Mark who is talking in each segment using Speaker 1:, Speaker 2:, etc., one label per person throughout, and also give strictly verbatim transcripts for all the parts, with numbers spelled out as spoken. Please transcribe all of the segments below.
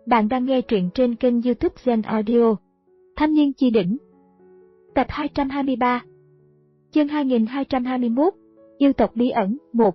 Speaker 1: Bạn đang nghe truyện trên kênh YouTube Zen Audio. Thanh niên chi đỉnh. Tập hai trăm hai mươi ba. Chương hai nghìn hai trăm hai mươi mốt. Yêu tộc bí ẩn. một.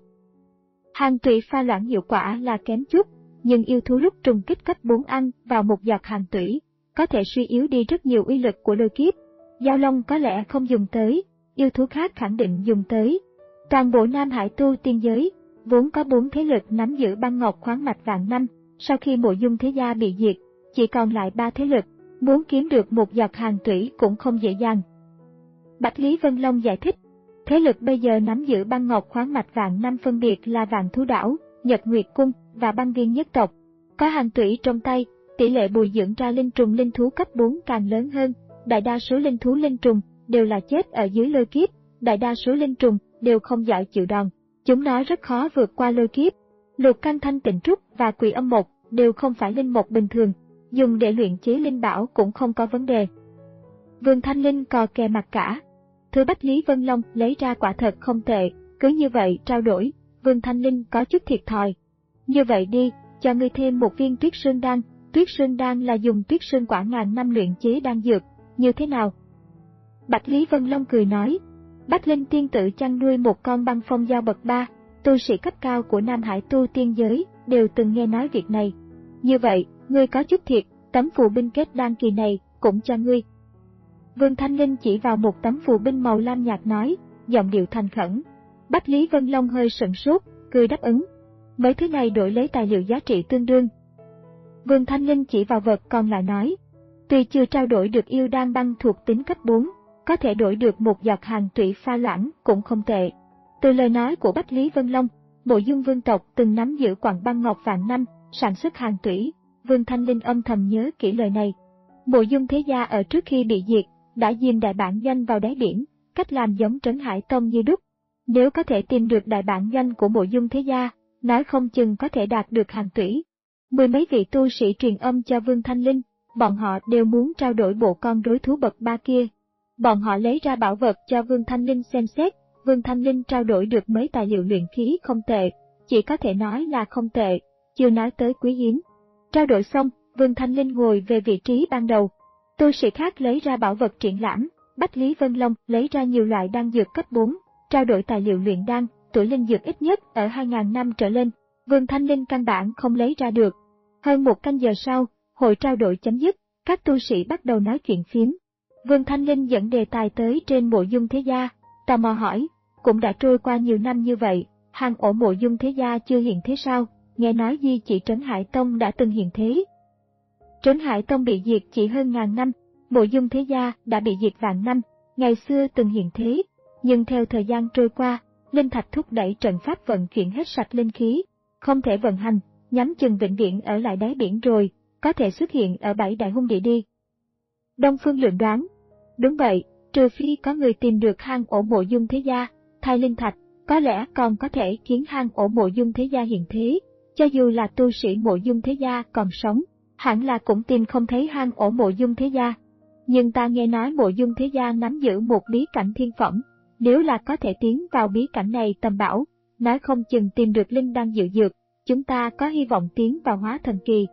Speaker 1: Hàng tụy pha loãng hiệu quả là kém chút, nhưng yêu thú lúc trùng kích cấp bốn ăn vào một giọt hàng tủy, có thể suy yếu đi rất nhiều uy lực của lôi kiếp. Giao Long có lẽ không dùng tới, yêu thú khác khẳng định dùng tới. Toàn bộ Nam Hải tu tiên giới, vốn có bốn thế lực nắm giữ băng ngọc khoáng mạch vạn năm. Sau khi Mộ Dung Thế Gia bị diệt, chỉ còn lại ba thế lực, muốn kiếm được một giọt hàng tủy cũng không dễ dàng. Bạch Lý Vân Long giải thích, thế lực bây giờ nắm giữ băng ngọc khoáng mạch vạn năm phân biệt là Vạn Thú Đảo, Nhật Nguyệt Cung và Băng Viên nhất tộc. Có hàng tủy trong tay, tỷ lệ bồi dưỡng ra linh trùng linh thú cấp bốn càng lớn hơn. Đại đa số linh thú linh trùng đều là chết ở dưới lôi kiếp, đại đa số linh trùng đều không giỏi chịu đòn, chúng nó rất khó vượt qua lôi kiếp. Lục Căn Thanh Tịnh Trúc và Quỷ Âm Mộc đều không phải linh mộc bình thường, dùng để luyện chế linh bảo cũng không có vấn đề. Vương Thanh Linh cò kè mặt cả. Thứ Bách Lý Vân Long lấy ra quả thật không tệ, cứ như vậy trao đổi, Vương Thanh Linh có chút thiệt thòi. Như vậy đi, cho ngươi thêm một viên tuyết sơn đan, tuyết sơn đan là dùng tuyết sơn quả ngàn năm luyện chế đan dược, như thế nào? Bạch Lý Vân Long cười nói, Bách Linh tiên tử chăn nuôi một con băng phong giao bậc ba, tu sĩ cấp cao của Nam Hải tu tiên giới đều từng nghe nói việc này. Như vậy, ngươi có chút thiệt, tấm phù binh kết đan kỳ này cũng cho ngươi. Vương Thanh Linh chỉ vào một tấm phù binh màu lam nhạt nói, giọng điệu thành khẩn. Bách Lý Vân Long hơi sửng sốt, cười đáp ứng. Mấy thứ này đổi lấy tài liệu giá trị tương đương. Vương Thanh Linh chỉ vào vật còn lại nói, tuy chưa trao đổi được yêu đan băng thuộc tính cấp bốn, có thể đổi được một giọt hàng tủy pha loãng cũng không tệ. Từ lời nói của Bách Lý Vân Long, Mộ Dung vương tộc từng nắm giữ quặng băng ngọc vạn năm, sản xuất hàng tủy. Vương Thanh Linh âm thầm nhớ kỹ lời này. Mộ Dung Thế Gia ở trước khi bị diệt, đã diêm đại bản doanh vào đáy biển, cách làm giống Trấn Hải Tông như đúc. Nếu có thể tìm được đại bản doanh của Mộ Dung Thế Gia, nói không chừng có thể đạt được hàng tủy. Mười mấy vị tu sĩ truyền âm cho Vương Thanh Linh, bọn họ đều muốn trao đổi bộ con rối thú bậc ba kia. Bọn họ lấy ra bảo vật cho Vương Thanh Linh xem xét. Vương Thanh Linh trao đổi được mấy tài liệu luyện khí không tệ, chỉ có thể nói là không tệ, chưa nói tới quý hiếm. Trao đổi xong, Vương Thanh Linh ngồi về vị trí ban đầu. Tu sĩ khác lấy ra bảo vật triển lãm, Bách Lý Vân Long lấy ra nhiều loại đan dược cấp bốn, trao đổi tài liệu luyện đan, tuổi linh dược ít nhất ở hai nghìn năm trở lên. Vương Thanh Linh căn bản không lấy ra được. Hơn một canh giờ sau, hội trao đổi chấm dứt, các tu sĩ bắt đầu nói chuyện phiếm. Vương Thanh Linh dẫn đề tài tới trên Mộ Dung Thế Gia, tò mò hỏi, cũng đã trôi qua nhiều năm như vậy, hang ổ Mộ Dung Thế Gia chưa hiện thế sao? Nghe nói di chỉ Trấn Hải Tông đã từng hiện thế. Trấn Hải Tông bị diệt chỉ hơn ngàn năm, Mộ Dung Thế Gia đã bị diệt vạn năm, ngày xưa từng hiện thế, nhưng theo thời gian trôi qua, linh thạch thúc đẩy trận pháp vận chuyển hết sạch linh khí, không thể vận hành, nhắm chừng vĩnh viễn ở lại đáy biển rồi, có thể xuất hiện ở bảy đại hung địa đi. Đông Phương Lượng đoán, đúng vậy, trừ phi có người tìm được hang ổ Mộ Dung Thế Gia, thay linh thạch, có lẽ còn có thể khiến hang ổ Mộ Dung Thế Gia hiện thế. Cho dù là tu sĩ Mộ Dung Thế Gia còn sống, hẳn là cũng tìm không thấy hang ổ Mộ Dung Thế Gia. Nhưng ta nghe nói Mộ Dung Thế Gia nắm giữ một bí cảnh thiên phẩm, nếu là có thể tiến vào bí cảnh này tầm bảo, nói không chừng tìm được linh đan dự dược, chúng ta có hy vọng tiến vào hóa thần kỳ.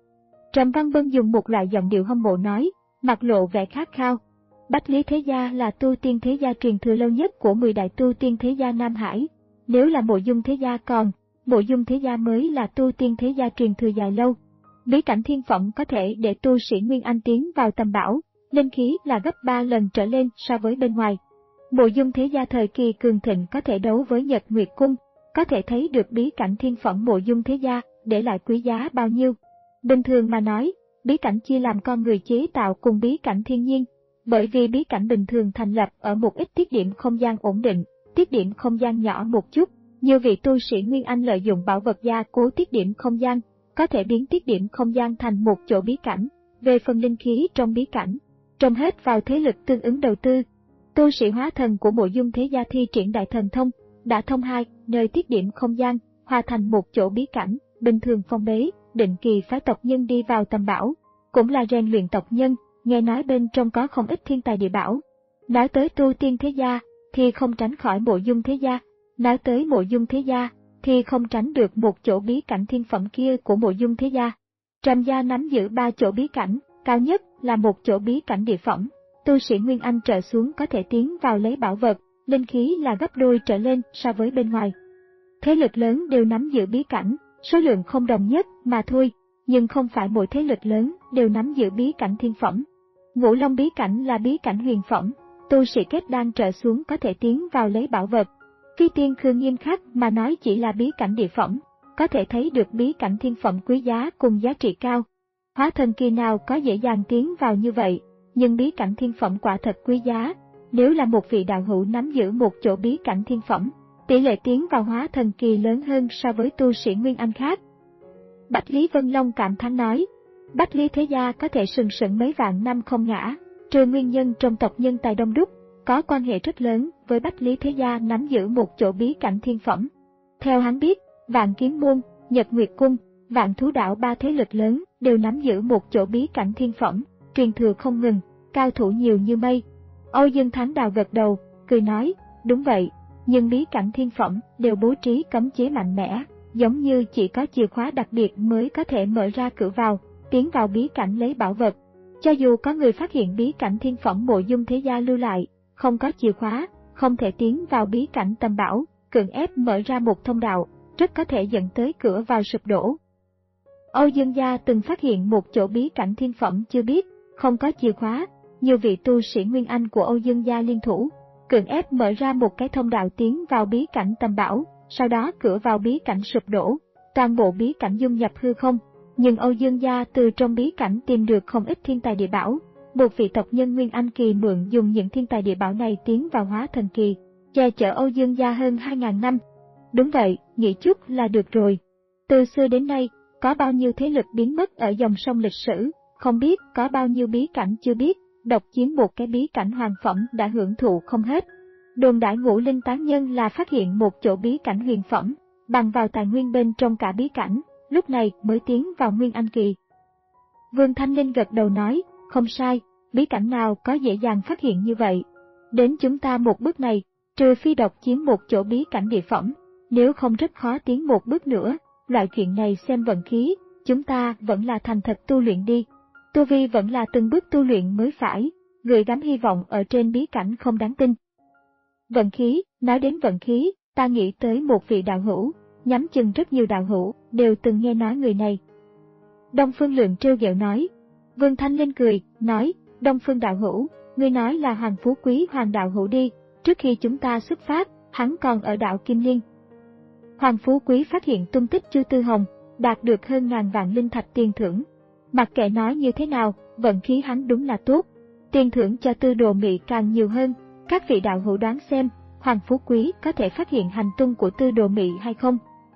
Speaker 1: Trầm Văn Bân dùng một loại giọng điệu hâm mộ nói, mặt lộ vẻ khát khao. Bách Lý Thế Gia là tu tiên thế gia truyền thừa lâu nhất của mười đại tu tiên thế gia Nam Hải. Nếu là Mộ Dung Thế Gia còn, Mộ Dung Thế Gia mới là tu tiên thế gia truyền thừa dài lâu. Bí cảnh thiên phẩm có thể để tu sĩ Nguyên Anh tiến vào tầm bảo, linh khí là gấp ba lần trở lên so với bên ngoài. Mộ Dung Thế Gia thời kỳ cường thịnh có thể đấu với Nhật Nguyệt Cung, có thể thấy được bí cảnh thiên phẩm Mộ Dung Thế Gia để lại quý giá bao nhiêu. Bình thường mà nói, bí cảnh chia làm con người chế tạo cùng bí cảnh thiên nhiên. Bởi vì bí cảnh bình thường thành lập ở một ít tiết điểm không gian ổn định, tiết điểm không gian nhỏ một chút, nhiều vị tu sĩ Nguyên Anh lợi dụng bảo vật gia cố tiết điểm không gian, có thể biến tiết điểm không gian thành một chỗ bí cảnh. Về phần linh khí trong bí cảnh, trồng hết vào thế lực tương ứng đầu tư. Tu sĩ hóa thần của Mộ Dung Thế Gia thi triển đại thần thông, đã thông hai nơi tiết điểm không gian, hòa thành một chỗ bí cảnh, bình thường phong bế, định kỳ phái tộc nhân đi vào tầm bảo, cũng là rèn luyện tộc nhân. Nghe nói bên trong có không ít thiên tài địa bảo. Nói tới tu tiên thế gia, thì không tránh khỏi Mộ Dung Thế Gia. Nói tới Mộ Dung Thế Gia, thì không tránh được một chỗ bí cảnh thiên phẩm kia của Mộ Dung Thế Gia. Trầm gia nắm giữ ba chỗ bí cảnh, cao nhất là một chỗ bí cảnh địa phẩm. Tu sĩ Nguyên Anh trở xuống có thể tiến vào lấy bảo vật, linh khí là gấp đôi trở lên so với bên ngoài. Thế lực lớn đều nắm giữ bí cảnh, số lượng không đồng nhất mà thôi, nhưng không phải mỗi thế lực lớn đều nắm giữ bí cảnh thiên phẩm. Ngũ Long bí cảnh là bí cảnh huyền phẩm, tu sĩ kết đan trở xuống có thể tiến vào lấy bảo vật. Phi Tiên Khương nghiêm khắc mà nói chỉ là bí cảnh địa phẩm, có thể thấy được bí cảnh thiên phẩm quý giá cùng giá trị cao. Hóa thần kỳ nào có dễ dàng tiến vào như vậy, nhưng bí cảnh thiên phẩm quả thật quý giá. Nếu là một vị đạo hữu nắm giữ một chỗ bí cảnh thiên phẩm, tỷ lệ tiến vào hóa thần kỳ lớn hơn so với tu sĩ Nguyên Anh khác. Bách Lý Vân Long cảm thán nói, Bách Lý thế gia có thể sừng sững mấy vạn năm không ngã, trừ nguyên nhân trong tộc nhân tài đông đúc, có quan hệ rất lớn với Bách Lý thế gia nắm giữ một chỗ bí cảnh thiên phẩm. Theo hắn biết, Vạn Kiếm Môn, Nhật Nguyệt Cung, Vạn Thú Đảo ba thế lực lớn đều nắm giữ một chỗ bí cảnh thiên phẩm, truyền thừa không ngừng, cao thủ nhiều như mây. Âu Dương Thắng Đào gật đầu, cười nói, đúng vậy, nhưng bí cảnh thiên phẩm đều bố trí cấm chế mạnh mẽ, giống như chỉ có chìa khóa đặc biệt mới có thể mở ra cửa vào, tiến vào bí cảnh lấy bảo vật. Cho dù có người phát hiện bí cảnh thiên phẩm Mộ Dung thế gia lưu lại, không có chìa khóa, không thể tiến vào bí cảnh tầm bảo, cưỡng ép mở ra một thông đạo, rất có thể dẫn tới cửa vào sụp đổ. Âu Dương gia từng phát hiện một chỗ bí cảnh thiên phẩm chưa biết, không có chìa khóa, nhiều vị tu sĩ Nguyên Anh của Âu Dương gia liên thủ, cưỡng ép mở ra một cái thông đạo tiến vào bí cảnh tầm bảo, sau đó cửa vào bí cảnh sụp đổ, toàn bộ bí cảnh dung nhập hư không. Nhưng Âu Dương gia từ trong bí cảnh tìm được không ít thiên tài địa bảo, một vị tộc nhân Nguyên Anh kỳ mượn dùng những thiên tài địa bảo này tiến vào hóa thần kỳ, che chở Âu Dương gia hơn hai ngàn năm. Đúng vậy, nghĩ chút là được rồi. Từ xưa đến nay, có bao nhiêu thế lực biến mất ở dòng sông lịch sử, không biết có bao nhiêu bí cảnh chưa biết, độc chiếm một cái bí cảnh hoàng phẩm đã hưởng thụ không hết. Đồn đại Ngũ Linh tán nhân là phát hiện một chỗ bí cảnh huyền phẩm, bằng vào tài nguyên bên trong cả bí cảnh, lúc này mới tiến vào Nguyên Anh kỳ. Vương Thanh Linh gật đầu nói, không sai, bí cảnh nào có dễ dàng phát hiện như vậy. Đến chúng ta một bước này, trừ phi độc chiếm một chỗ bí cảnh địa phẩm, nếu không rất khó tiến một bước nữa, loại chuyện này xem vận khí, chúng ta vẫn là thành thật tu luyện đi. Tu vi vẫn là từng bước tu luyện mới phải, gửi gắm hy vọng ở trên bí cảnh không đáng tin. Vận khí, nói đến vận khí, ta nghĩ tới một vị đạo hữu, nhắm chừng rất nhiều đạo hữu đều từng nghe nói người này. Đông Phương Lượng trêu ghẹo nói. Vương Thanh Linh cười, nói, Đông Phương đạo hữu, ngươi nói là Hoàng Phú Quý Hoàng đạo hữu đi, trước khi chúng ta xuất phát, hắn còn ở đảo Kim Liên. Hoàng Phú Quý phát hiện tung tích Chu Tư Hồng, đạt được hơn ngàn vạn linh thạch tiền thưởng. Mặc kệ nói như thế nào, vận khí hắn đúng là tốt. Tiền thưởng cho Tư Đồ Mị càng nhiều hơn, các vị đạo hữu đoán xem, Hoàng Phú Quý có thể phát hiện hành tung của Tư Đồ Mị hay không?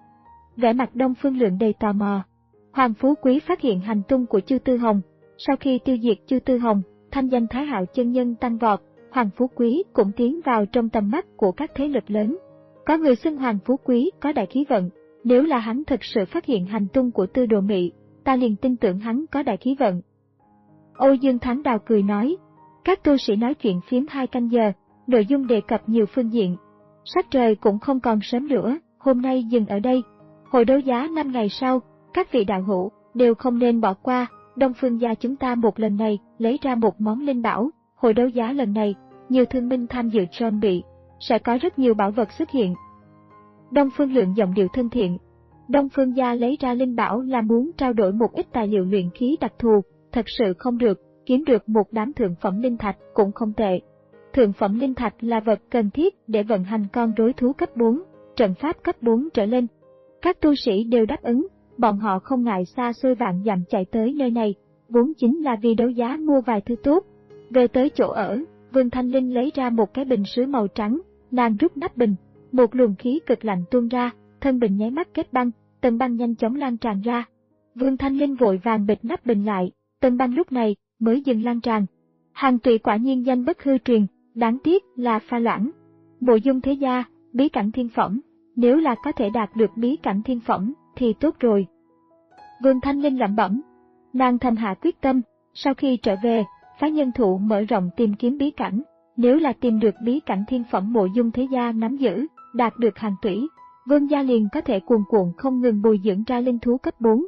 Speaker 1: Vẻ mặt Đông Phương Lượng đầy tò mò. Hoàng Phú Quý phát hiện hành tung của Chu Tư Hồng. Sau khi tiêu diệt Chu Tư Hồng, thanh danh Thái Hạo chân nhân tăng vọt, Hoàng Phú Quý cũng tiến vào trong tầm mắt của các thế lực lớn. Có người xưng Hoàng Phú Quý có đại khí vận, nếu là hắn thực sự phát hiện hành tung của Tư Đồ Mị, ta liền tin tưởng hắn có đại khí vận. Âu Dương Thắng Đào cười nói, các tu sĩ nói chuyện phiếm hai canh giờ, nội dung đề cập nhiều phương diện. Sắc trời cũng không còn sớm nữa, hôm nay dừng ở đây. Hội đấu giá năm ngày sau, các vị đạo hữu đều không nên bỏ qua. Đông Phương gia chúng ta một lần này lấy ra một món linh bảo. Hội đấu giá lần này, nhiều thương binh tham dự chuẩn bị, sẽ có rất nhiều bảo vật xuất hiện. Đông Phương Lượng giọng điệu thân thiện. Đông Phương gia lấy ra linh bảo là muốn trao đổi một ít tài liệu luyện khí đặc thù, thật sự không được, kiếm được một đám thượng phẩm linh thạch cũng không tệ. Thượng phẩm linh thạch là vật cần thiết để vận hành con rối thú cấp bốn, trận pháp cấp bốn trở lên. Các tu sĩ đều đáp ứng, bọn họ không ngại xa xôi vạn dặm chạy tới nơi này, vốn chính là vì đấu giá mua vài thứ tốt. Về tới chỗ ở, Vương Thanh Linh lấy ra một cái bình sứ màu trắng, nàng rút nắp bình, một luồng khí cực lạnh tuôn ra, thân bình nháy mắt kết băng, tầng băng nhanh chóng lan tràn ra. Vương Thanh Linh vội vàng bịt nắp bình lại, tầng băng lúc này mới dừng lan tràn. Hàng Tụy quả nhiên danh bất hư truyền, đáng tiếc là pha loãng. Mộ Dung thế gia, bí cảnh thiên phẩm, nếu là có thể đạt được bí cảnh thiên phẩm thì tốt rồi. Vương Thanh Linh lẩm bẩm, nàng thầm hạ quyết tâm, sau khi trở về, phái nhân thủ mở rộng tìm kiếm bí cảnh, nếu là tìm được bí cảnh thiên phẩm Mộ Dung thế gia nắm giữ, đạt được Hàng Tụy, Vương gia liền có thể cuồn cuộn không ngừng bồi dưỡng ra linh thú cấp bốn.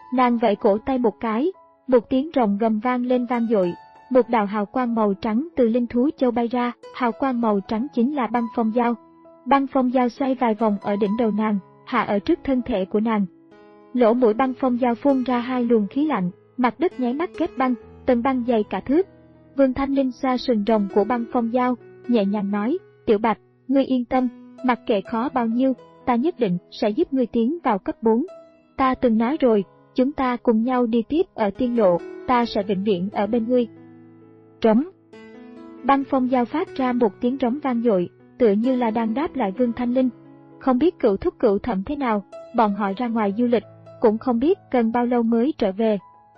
Speaker 1: Nàng vẫy cổ tay một cái, một tiếng rồng gầm vang lên vang dội, một đạo hào quang màu trắng từ linh thú châu bay ra, hào quang màu trắng chính là băng phong dao. Băng phong dao xoay vài vòng ở đỉnh đầu nàng, hạ ở trước thân thể của nàng. Lỗ mũi băng phong dao phun ra hai luồng khí lạnh, mặt đất nháy mắt kết băng, tầng băng dày cả thước. Vương Thanh Linh xoa sừng rồng của băng phong dao, nhẹ nhàng nói, Tiểu Bạch, ngươi yên tâm, mặc kệ khó bao nhiêu, ta nhất định sẽ giúp ngươi tiến vào cấp bốn. Ta từng nói rồi, chúng ta cùng nhau đi tiếp ở tiên lộ, ta sẽ vĩnh viễn ở bên ngươi. Trống. Băng phong dao phát ra một tiếng trống vang dội, tựa như là đang đáp lại Vương Thanh Linh. Không biết cửu thúc cửu thẩm thế nào, bọn họ ra ngoài du lịch, cũng không biết cần bao lâu mới trở về.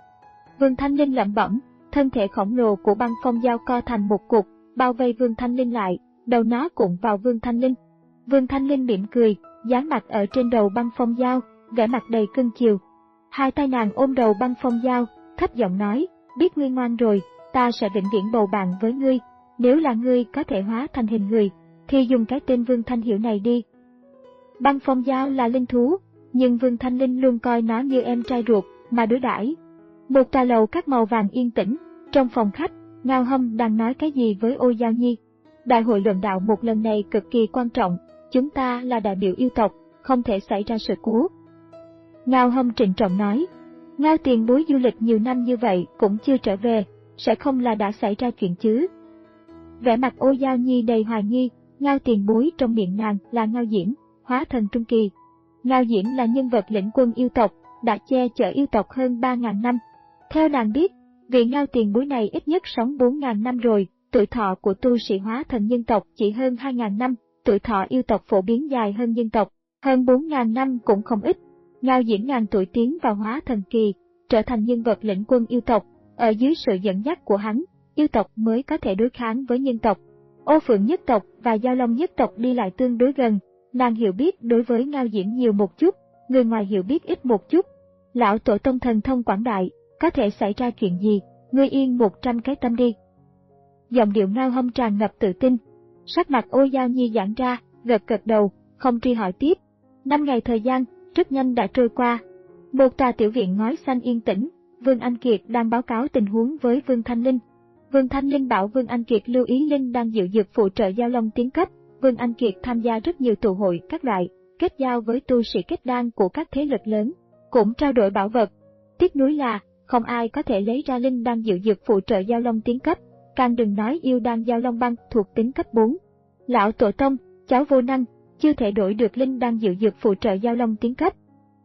Speaker 1: Vương Thanh Linh lẩm bẩm, thân thể khổng lồ của băng phong dao co thành một cục, bao vây Vương Thanh Linh lại, đầu nó cũng vào Vương Thanh Linh. Vương Thanh Linh mỉm cười, dán mặt ở trên đầu băng phong dao, vẻ mặt đầy cưng chiều. Hai tay nàng ôm đầu băng phong dao, thấp giọng nói, biết ngươi ngoan rồi, ta sẽ vĩnh viễn bầu bạn với ngươi. Nếu là ngươi có thể hóa thành hình người, thì dùng cái tên Vương Thanh Hiểu này đi. Băng phong dao là linh thú, nhưng Vương Thanh Linh luôn coi nó như em trai ruột mà đối đãi. Một trà lầu các màu vàng yên tĩnh, trong phòng khách, Ngao Hâm đang nói cái gì với Ô Giao Nhi. Đại hội luận đạo một lần này cực kỳ quan trọng, chúng ta là đại biểu yêu tộc, không thể xảy ra sự cố. Ngao Hâm trịnh trọng nói, Ngao tiền bối du lịch nhiều năm như vậy cũng chưa trở về, sẽ không là đã xảy ra chuyện chứ. Vẻ mặt Ô Giao Nhi đầy hoài nghi, Ngao tiền bối trong miệng nàng là Ngao Diễm, hóa thần trung kỳ. Ngao Diễm là nhân vật lĩnh quân yêu tộc, đã che chở yêu tộc hơn ba nghìn năm. Theo nàng biết, vị Ngao tiền bối này ít nhất sống bốn nghìn năm rồi, tuổi thọ của tu sĩ hóa thần nhân tộc chỉ hơn hai nghìn năm, tuổi thọ yêu tộc phổ biến dài hơn nhân tộc, hơn bốn nghìn năm cũng không ít. Ngao Diễm ngàn tuổi tiến vào hóa thần kỳ, trở thành nhân vật lĩnh quân yêu tộc, ở dưới sự dẫn dắt của hắn, yêu tộc mới có thể đối kháng với nhân tộc. Ô Phượng nhất tộc và Giao Long nhất tộc đi lại tương đối gần, nàng hiểu biết đối với Ngao Diễm nhiều một chút, người ngoài hiểu biết ít một chút. Lão tổ tông thần thông quảng đại, có thể xảy ra chuyện gì, ngươi yên một trăm cái tâm đi. Giọng điệu Ngao Hâm tràn ngập tự tin. Sắc mặt Ô Giao Nhi giãn ra, gật gật đầu, không truy hỏi tiếp. Năm ngày thời gian, rất nhanh đã trôi qua. Một tòa tiểu viện ngói xanh yên tĩnh, Vương Anh Kiệt đang báo cáo tình huống với Vương Thanh Linh. Vương Thanh Linh bảo Vương Anh Kiệt lưu ý Linh đang dự dược phụ trợ Giao Long tiến cấp. Vương Anh Kiệt tham gia rất nhiều tụ hội các loại, kết giao với tu sĩ kết đan của các thế lực lớn, cũng trao đổi bảo vật. Tiếc nuối là, không ai có thể lấy ra Linh đang dự dược phụ trợ Giao Long tiến cấp, càng đừng nói yêu đan Giao Long băng thuộc tính cấp bốn. Lão tổ tông, cháu vô năng, chưa thể đổi được Linh đang dự dược phụ trợ Giao Long tiến cấp.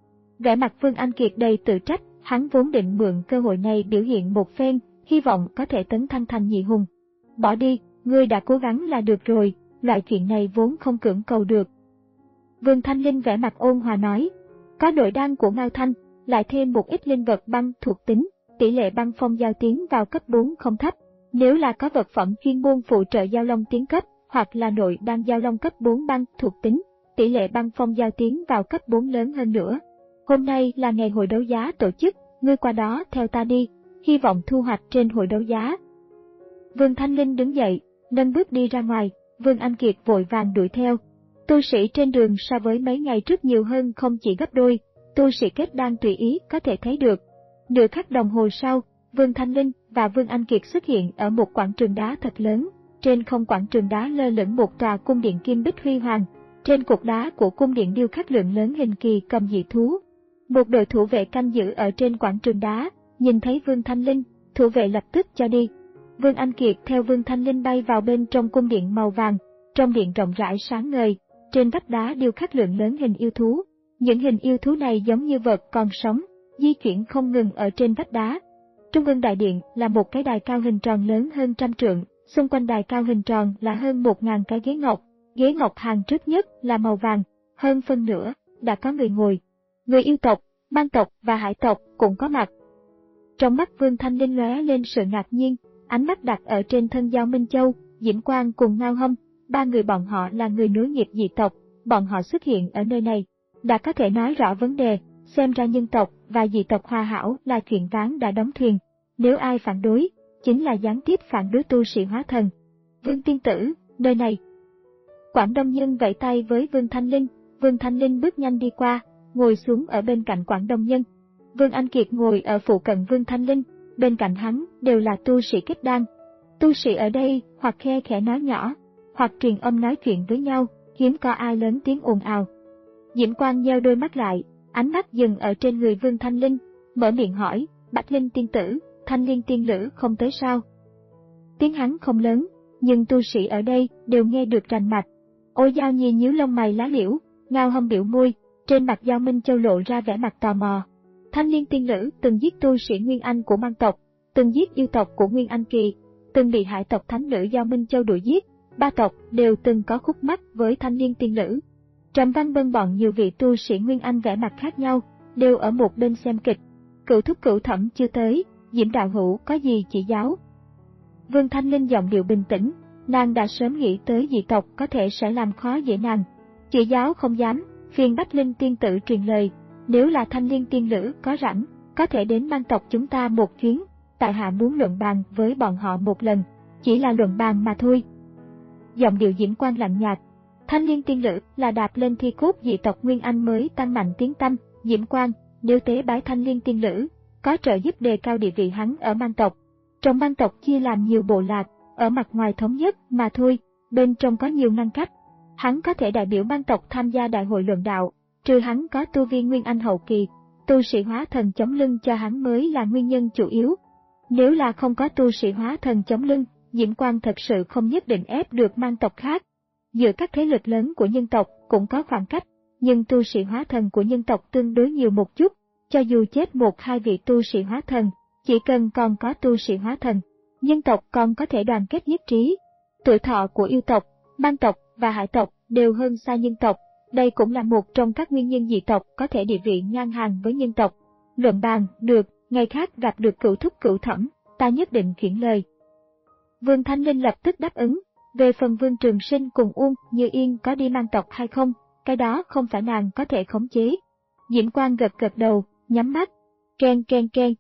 Speaker 1: Vẻ mặt Vương Anh Kiệt đầy tự trách, hắn vốn định mượn cơ hội này biểu hiện một phen, hy vọng có thể tấn thăng thành nhị hùng. Bỏ đi, ngươi đã cố gắng là được rồi, loại chuyện này vốn không cưỡng cầu được. Vương Thanh Linh vẻ mặt ôn hòa nói, có nội đan của Ngao Thanh, lại thêm một ít linh vật băng thuộc tính, tỷ lệ băng phong giao tiến vào cấp bốn không thấp. Nếu là có vật phẩm chuyên môn phụ trợ Giao Long tiến cấp, hoặc là nội đan Giao Long cấp bốn băng thuộc tính, tỷ lệ băng phong giao tiến vào cấp bốn lớn hơn nữa. Hôm nay là ngày hội đấu giá tổ chức, ngươi qua đó theo ta đi, hy vọng thu hoạch trên hội đấu giá. Vương Thanh Linh đứng dậy, nâng bước đi ra ngoài, Vương Anh Kiệt vội vàng đuổi theo. Tu sĩ trên đường so với mấy ngày trước nhiều hơn không chỉ gấp đôi, tu sĩ kết đan tùy ý có thể thấy được. Nửa khắc đồng hồ sau, Vương Thanh Linh và Vương Anh Kiệt xuất hiện ở một quảng trường đá thật lớn. Trên không quảng trường đá lơ lửng một tòa cung điện kim bích huy hoàng. Trên cột đá của cung điện điêu khắc lượng lớn hình kỳ cầm dị thú. Một đội thủ vệ canh giữ ở trên quảng trường đá, nhìn thấy Vương Thanh Linh, thủ vệ lập tức cho đi. Vương Anh Kiệt theo Vương Thanh Linh bay vào bên trong cung điện màu vàng. Trong điện rộng rãi sáng ngời, trên vách đá điêu khắc lượng lớn hình yêu thú. Những hình yêu thú này giống như vật còn sống, di chuyển không ngừng ở trên vách đá. Trung ương đại điện là một cái đài cao hình tròn lớn hơn trăm trượng, xung quanh đài cao hình tròn là hơn một ngàn cái ghế ngọc. Ghế ngọc hàng trước nhất là màu vàng, hơn phân nửa đã có người ngồi. Người yêu tộc, man tộc và hải tộc cũng có mặt. Trong mắt Vương Thanh Linh lóe lên sự ngạc nhiên, ánh mắt đặt ở trên thân Giao Minh Châu, Diễm Quang cùng Ngao Hâm, ba người bọn họ là người nối nghiệp dị tộc, bọn họ xuất hiện ở nơi này, đã có thể nói rõ vấn đề, xem ra nhân tộc và dị tộc hòa hảo là chuyện ván đã đóng thuyền, nếu ai phản đối, chính là gián tiếp phản đối tu sĩ hóa thần. Vương tiên tử, nơi này. Quảng Đông Nhân vẫy tay với Vương Thanh Linh, Vương Thanh Linh bước nhanh đi qua, ngồi xuống ở bên cạnh Quảng Đông Nhân. Vương Anh Kiệt ngồi ở phụ cận Vương Thanh Linh, bên cạnh hắn đều là tu sĩ kết đan. Tu sĩ ở đây hoặc khe khẽ nói nhỏ, hoặc truyền âm nói chuyện với nhau, hiếm có ai lớn tiếng ồn ào. Diễm Quang nheo đôi mắt lại, ánh mắt dừng ở trên người Vương Thanh Linh, mở miệng hỏi, Bạch Linh tiên tử, Thanh Liên tiên lữ không tới sao? Tiếng hắn không lớn, nhưng tu sĩ ở đây đều nghe được rành mạch. Ô Giao Nhi nhíu lông mày lá liễu, ngao hông biểu môi, trên mặt Giao Minh Châu lộ ra vẻ mặt tò mò. Thanh Liên tiên lữ từng giết tu sĩ Nguyên Anh của Mang tộc, từng giết yêu tộc của Nguyên Anh Kỳ, từng bị Hải tộc thánh nữ Giao Minh Châu đuổi giết, ba tộc đều từng có khúc mắc với Thanh Liên tiên lữ. Trầm Văn Bân bọn nhiều vị tu sĩ Nguyên Anh vẻ mặt khác nhau, đều ở một bên xem kịch. Cựu thúc cựu thẩm chưa tới, Diễm đạo hữu có gì chỉ giáo? Vương Thanh Linh giọng điệu bình tĩnh, nàng đã sớm nghĩ tới dị tộc có thể sẽ làm khó dễ nàng. Chỉ giáo không dám, phiền Bách Linh tiên tử truyền lời, nếu là Thanh Liên tiên lữ có rảnh, có thể đến Mang tộc chúng ta một chuyến, tại hạ muốn luận bàn với bọn họ một lần, chỉ là luận bàn mà thôi. Giọng điệu Diễm Quang lạnh nhạt, Thanh Liên tiên lữ là đạp lên thi cốt dị tộc Nguyên Anh mới tăng mạnh tiếng tăm. Diễm Quang, nếu tế bái Thanh Liên tiên lữ, có trợ giúp đề cao địa vị hắn ở Mang tộc. Trong Mang tộc chia làm nhiều bộ lạc, ở mặt ngoài thống nhất mà thôi, bên trong có nhiều ngăn cách. Hắn có thể đại biểu Mang tộc tham gia đại hội luận đạo, trừ hắn có tu vi Nguyên Anh hậu kỳ, tu sĩ hóa thần chống lưng cho hắn mới là nguyên nhân chủ yếu. Nếu là không có tu sĩ hóa thần chống lưng, Diễm Quang thật sự không nhất định ép được Mang tộc khác. Giữa các thế lực lớn của nhân tộc cũng có khoảng cách, nhưng tu sĩ hóa thần của nhân tộc tương đối nhiều một chút, cho dù chết một hai vị tu sĩ hóa thần, chỉ cần còn có tu sĩ hóa thần, nhân tộc còn có thể đoàn kết nhất trí. Tuổi thọ của yêu tộc, Mang tộc và Hải tộc đều hơn xa nhân tộc, đây cũng là một trong các nguyên nhân dị tộc có thể địa vị ngang hàng với nhân tộc. Luận bàn, được, ngày khác gặp được cựu thúc cựu thẩm, ta nhất định khiển lời. Vương Thanh Linh lập tức đáp ứng. Về phần Vương Trường Sinh cùng Uông Như Yên có đi Mang tộc hay không, cái đó không phải nàng có thể khống chế. Diễm Quang gật gật đầu, nhắm mắt. Keng keng keng.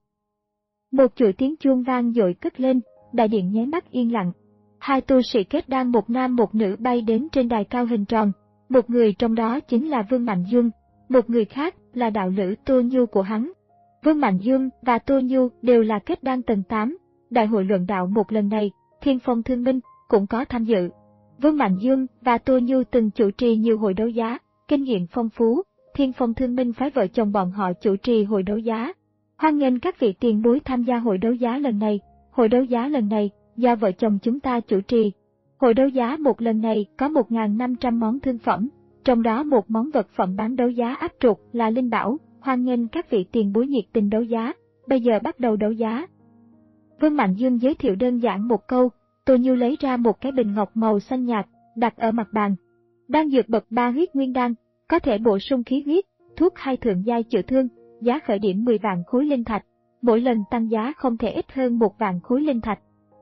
Speaker 1: Một chuỗi tiếng chuông vang dội cất lên, đại điện nháy mắt yên lặng. Hai tu sĩ kết đan một nam một nữ bay đến trên đài cao hình tròn. Một người trong đó chính là Vương Mạnh Dương, một người khác là đạo lữ Tô Nhu của hắn. Vương Mạnh Dương và Tô Nhu đều là kết đan tầng tám. Đại hội luận đạo một lần này, Thiên Phong Thương Minh cũng có tham dự. Vương Mạnh Dương và Tô Nhu từng chủ trì nhiều hội đấu giá, kinh nghiệm phong phú. Thiên Phong Thương Minh phái vợ chồng bọn họ chủ trì hội đấu giá. Hoan nghênh các vị tiền bối tham gia hội đấu giá lần này. Hội đấu giá lần này do vợ chồng chúng ta chủ trì. Hội đấu giá một lần này có một nghìn năm trăm món thương phẩm, trong đó một món vật phẩm bán đấu giá áp trục là linh bảo. Hoan nghênh các vị tiền bối nhiệt tình đấu giá. Bây giờ bắt đầu đấu giá. Vương Mạnh Dương giới thiệu đơn giản một câu. Tô Nhu lấy ra một cái bình ngọc màu xanh nhạt, đặt ở mặt bàn. Đan dược bậc ba huyết nguyên đan, có thể bổ sung khí huyết, thuốc hai thượng giai chữa thương, giá khởi điểm mười vạn khối linh thạch, mỗi lần tăng giá không thể ít hơn một vạn khối linh thạch.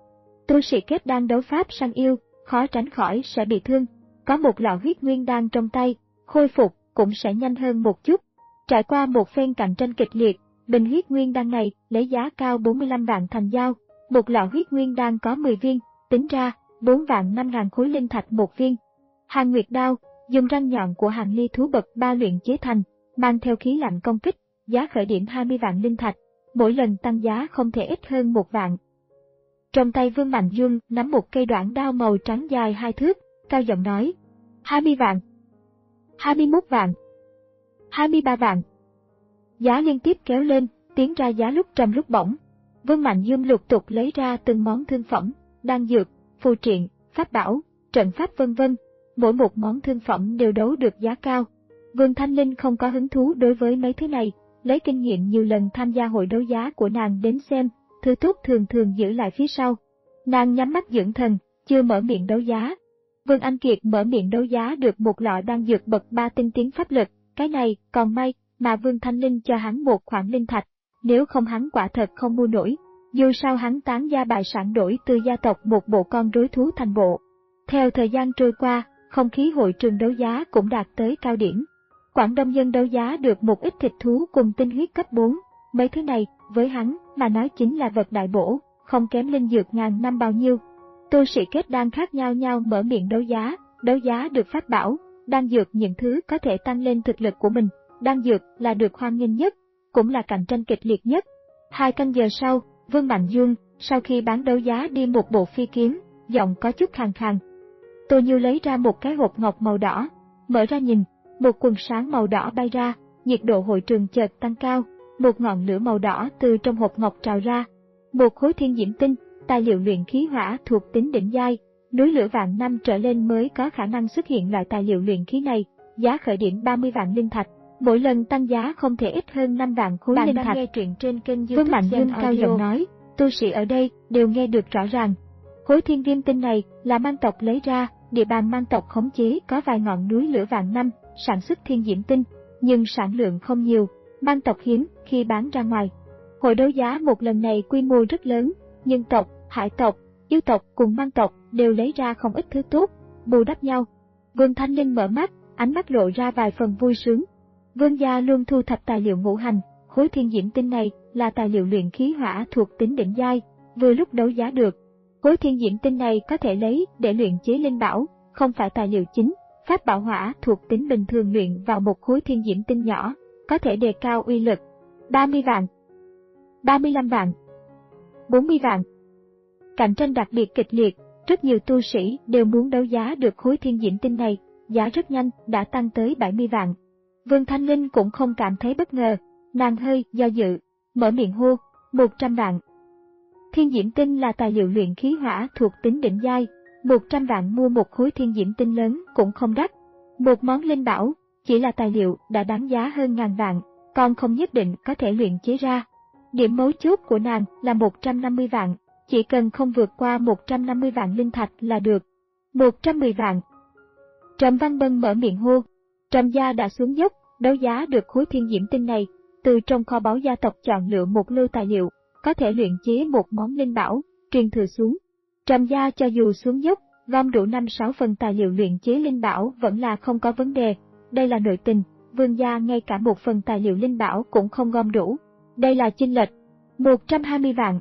Speaker 1: Tu sĩ kết đan đấu pháp săn yêu, khó tránh khỏi sẽ bị thương, có một lọ huyết nguyên đan trong tay, khôi phục cũng sẽ nhanh hơn một chút. Trải qua một phen cạnh tranh kịch liệt, bình huyết nguyên đan này lấy giá cao bốn mươi lăm vạn thành giao, một lọ huyết nguyên đan có mười viên. Tính ra, bốn vạn năm ngàn khối linh thạch một viên. Hàn Nguyệt đao, dùng răng nhọn của Hàn Ly thú bậc ba luyện chế thành, mang theo khí lạnh công kích, giá khởi điểm hai mươi vạn linh thạch, mỗi lần tăng giá không thể ít hơn một vạn. Trong tay Vương Mạnh Dương nắm một cây đoạn đao màu trắng dài hai thước, cao giọng nói, hai mươi vạn, hai mươi mốt vạn, hai mươi ba vạn. Giá liên tiếp kéo lên, tiến ra giá lúc trầm lúc bổng. Vương Mạnh Dương lục tục lấy ra từng món thương phẩm, đan dược, phù triện, pháp bảo, trận pháp vân vân, mỗi một món thương phẩm đều đấu được giá cao. Vương Thanh Linh không có hứng thú đối với mấy thứ này, lấy kinh nghiệm nhiều lần tham gia hội đấu giá của nàng đến xem, thứ tốt thường thường giữ lại phía sau. Nàng nhắm mắt dưỡng thần, chưa mở miệng đấu giá. Vương Anh Kiệt mở miệng đấu giá được một lọ đan dược bậc ba tinh tiến pháp lực, cái này còn may mà Vương Thanh Linh cho hắn một khoản linh thạch, nếu không hắn quả thật không mua nổi. Dù sao hắn tán gia bại sản đổi từ gia tộc một bộ con rối thú thành bộ. Theo thời gian trôi qua, không khí hội trường đấu giá cũng đạt tới cao điểm. Quảng Đông dân đấu giá được một ít thịt thú cùng tinh huyết cấp bốn. Mấy thứ này, với hắn mà nói chính là vật đại bổ, không kém linh dược ngàn năm bao nhiêu. Tu sĩ kết đan khác nhau nhau mở miệng đấu giá, đấu giá được pháp bảo, đan dược những thứ có thể tăng lên thực lực của mình. Đan dược là được hoan nghênh nhất. cũng là cạnh tranh kịch liệt nhất. Hai canh giờ sau, Vương Mạnh Dương, sau khi bán đấu giá đi một bộ phi kiếm, giọng có chút khàn khàn. Tô Như lấy ra một cái hộp ngọc màu đỏ, mở ra nhìn, một quần sáng màu đỏ bay ra, nhiệt độ hội trường chợt tăng cao, một ngọn lửa màu đỏ từ trong hộp ngọc trào ra. Một khối thiên diễm tinh, tài liệu luyện khí hỏa thuộc tính đỉnh giai, núi lửa vạn năm trở lên mới có khả năng xuất hiện loại tài liệu luyện khí này, giá khởi điểm ba mươi vạn linh thạch, mỗi lần tăng giá không thể ít hơn năm vạn khối
Speaker 2: Bạn
Speaker 1: linh
Speaker 2: đang
Speaker 1: thạch.
Speaker 2: nghe truyện trên kênh YouTube
Speaker 1: Vương Mạnh Dương
Speaker 2: Gen
Speaker 1: cao giọng
Speaker 2: Audio.
Speaker 1: nói, tu sĩ ở đây đều nghe được rõ ràng. Khối thiên viêm tinh này là mang tộc lấy ra, địa bàn mang tộc khống chế có vài ngọn núi lửa vạn năm, sản xuất thiên diễm tinh, nhưng sản lượng không nhiều, mang tộc hiếm khi bán ra ngoài. Hội đấu giá một lần này quy mô rất lớn, nhân tộc, hải tộc, yêu tộc cùng mang tộc đều lấy ra không ít thứ tốt, bù đắp nhau. Vương Thanh Linh mở mắt, ánh mắt lộ ra vài phần vui sướng. Vương gia luôn thu thập tài liệu ngũ hành, khối thiên diễm tinh này là tài liệu luyện khí hỏa thuộc tính đỉnh giai, vừa lúc đấu giá được. Khối thiên diễm tinh này có thể lấy để luyện chế linh bảo, không phải tài liệu chính. Pháp bảo hỏa thuộc tính bình thường luyện vào một khối thiên diễm tinh nhỏ, có thể đề cao uy lực. ba mươi vạn, ba mươi lăm vạn, bốn mươi vạn. Cạnh tranh đặc biệt kịch liệt, rất nhiều tu sĩ đều muốn đấu giá được khối thiên diễm tinh này, giá rất nhanh đã tăng tới bảy mươi vạn. Vương Thanh Linh cũng không cảm thấy bất ngờ, nàng hơi do dự, mở miệng hô, một trăm vạn. Thiên diễm tinh là tài liệu luyện khí hỏa thuộc tính đỉnh giai, một trăm vạn mua một khối thiên diễm tinh lớn cũng không đắt. Một món linh bảo, chỉ là tài liệu đã đáng giá hơn ngàn vạn, còn không nhất định có thể luyện chế ra. Điểm mấu chốt của nàng là một trăm năm mươi vạn, chỉ cần không vượt qua một trăm năm mươi vạn linh thạch là được. một trăm mười vạn. Trầm Văn Bân mở miệng hô, Trầm gia đã xuống dốc, đấu giá được khối thiên diễm tinh này, từ trong kho báu gia tộc chọn lựa một lô tài liệu, có thể luyện chế một món linh bảo, truyền thừa xuống. Trầm gia cho dù xuống dốc, gom đủ năm sáu phần tài liệu luyện chế linh bảo vẫn là không có vấn đề. Đây là nội tình, Vương gia ngay cả một phần tài liệu linh bảo cũng không gom đủ. Đây là chênh lệch. một trăm hai mươi vạn.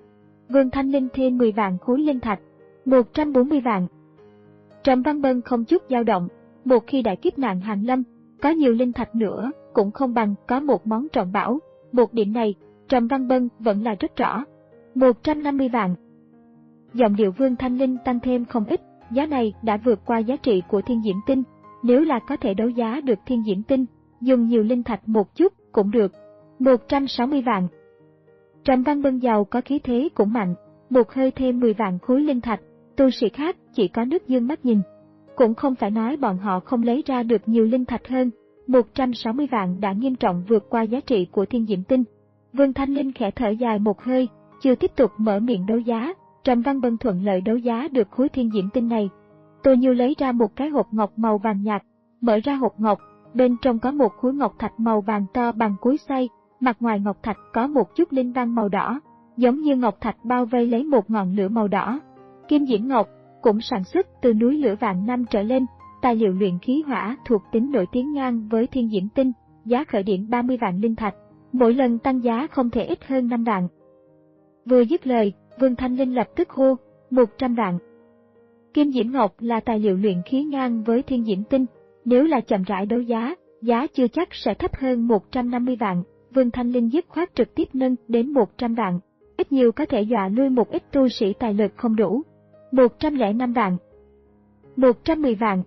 Speaker 1: Vương Thanh Linh thêm mười vạn khối linh thạch. một trăm bốn mươi vạn. Trầm Văn Bân không chút dao động, một khi đại kiếp nạn hàng lâm, có nhiều linh thạch nữa cũng không bằng có một món trọng bảo. Một điểm này, Trầm Văn Bân vẫn là rất rõ. một trăm năm mươi vạn. Giọng điệu Vương Thanh Linh tăng thêm không ít, giá này đã vượt qua giá trị của thiên diễm tinh. Nếu là có thể đấu giá được thiên diễm tinh, dùng nhiều linh thạch một chút cũng được. một trăm sáu mươi vạn. Trầm Văn Bân giàu có khí thế cũng mạnh, một hơi thêm mười vạn khối linh thạch, tu sĩ khác chỉ có nước dương mắt nhìn. Cũng không phải nói bọn họ không lấy ra được nhiều linh thạch hơn, một trăm sáu mươi vạn đã nghiêm trọng vượt qua giá trị của thiên diễm tinh. Vương Thanh Linh khẽ thở dài một hơi, chưa tiếp tục mở miệng đấu giá, Trầm Văn Bân thuận lợi đấu giá được khối thiên diễm tinh này. Tô Như lấy ra một cái hộp ngọc màu vàng nhạt, mở ra hộp ngọc, bên trong có một khối ngọc thạch màu vàng to bằng cối xay, mặt ngoài ngọc thạch có một chút linh văn màu đỏ, giống như ngọc thạch bao vây lấy một ngọn lửa màu đỏ. Kim diễm ngọc cũng sản xuất từ núi lửa vạn năm trở lên, tài liệu luyện khí hỏa thuộc tính nổi tiếng ngang với thiên diễm tinh, giá khởi điểm ba mươi vạn linh thạch, mỗi lần tăng giá không thể ít hơn năm vạn. Vừa dứt lời, Vương Thanh Linh lập tức hô, một trăm vạn. Kim diễm ngọc là tài liệu luyện khí ngang với thiên diễm tinh, nếu là chậm rãi đấu giá, giá chưa chắc sẽ thấp hơn một trăm năm mươi vạn. Vương Thanh Linh dứt khoát trực tiếp nâng đến một trăm vạn, ít nhiều có thể dọa lui một ít tu sĩ tài lực không đủ. một trăm lẻ năm vạn, một trăm mười vạn,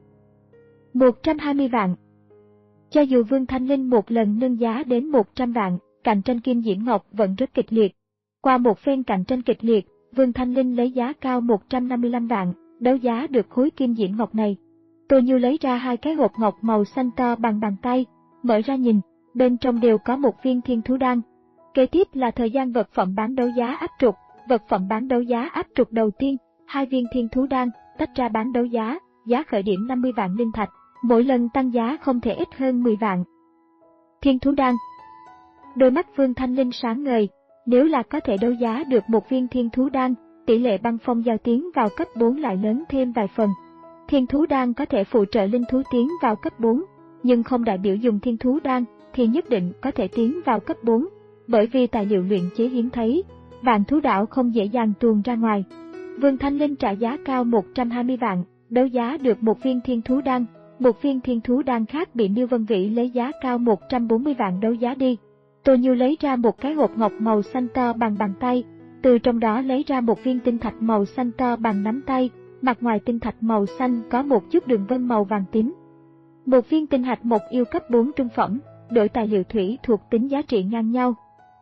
Speaker 1: một trăm hai mươi vạn. Cho dù Vương Thanh Linh một lần nâng giá đến một trăm vạn, cạnh tranh kim diễm ngọc vẫn rất kịch liệt. Qua một phen cạnh tranh kịch liệt, Vương Thanh Linh lấy giá cao một trăm năm mươi lăm vạn, đấu giá được khối kim diễm ngọc này. Tô Như lấy ra hai cái hộp ngọc màu xanh to bằng bàn tay, mở ra nhìn, bên trong đều có một viên thiên thú đan. Kế tiếp là thời gian vật phẩm bán đấu giá áp trục, vật phẩm bán đấu giá áp trục đầu tiên, hai viên thiên thú đan, tách ra bán đấu giá, giá khởi điểm năm mươi vạn linh thạch, mỗi lần tăng giá không thể ít hơn mười vạn. Thiên thú đan. Đôi mắt Vương Thanh Linh sáng ngời, nếu là có thể đấu giá được một viên thiên thú đan, tỷ lệ băng phong giao tiến vào cấp bốn lại lớn thêm vài phần. Thiên thú đan có thể phụ trợ linh thú tiến vào cấp bốn, nhưng không đại biểu dùng thiên thú đan thì nhất định có thể tiến vào cấp bốn, bởi vì tài liệu luyện chế hiếm thấy, vạn thú đảo không dễ dàng tuồn ra ngoài. Vương Thanh Linh trả giá cao một trăm hai mươi vạn, đấu giá được một viên thiên thú đan, một viên thiên thú đan khác bị Miêu Vân Vĩ lấy giá cao một trăm bốn mươi vạn đấu giá đi. Tô Nhu lấy ra một cái hộp ngọc màu xanh to bằng bàn tay, từ trong đó lấy ra một viên tinh thạch màu xanh to bằng nắm tay, mặt ngoài tinh thạch màu xanh có một chút đường vân màu vàng tím. Một viên tinh hạch mộc yêu cấp bốn trung phẩm, đổi tài liệu thủy thuộc tính giá trị ngang nhau.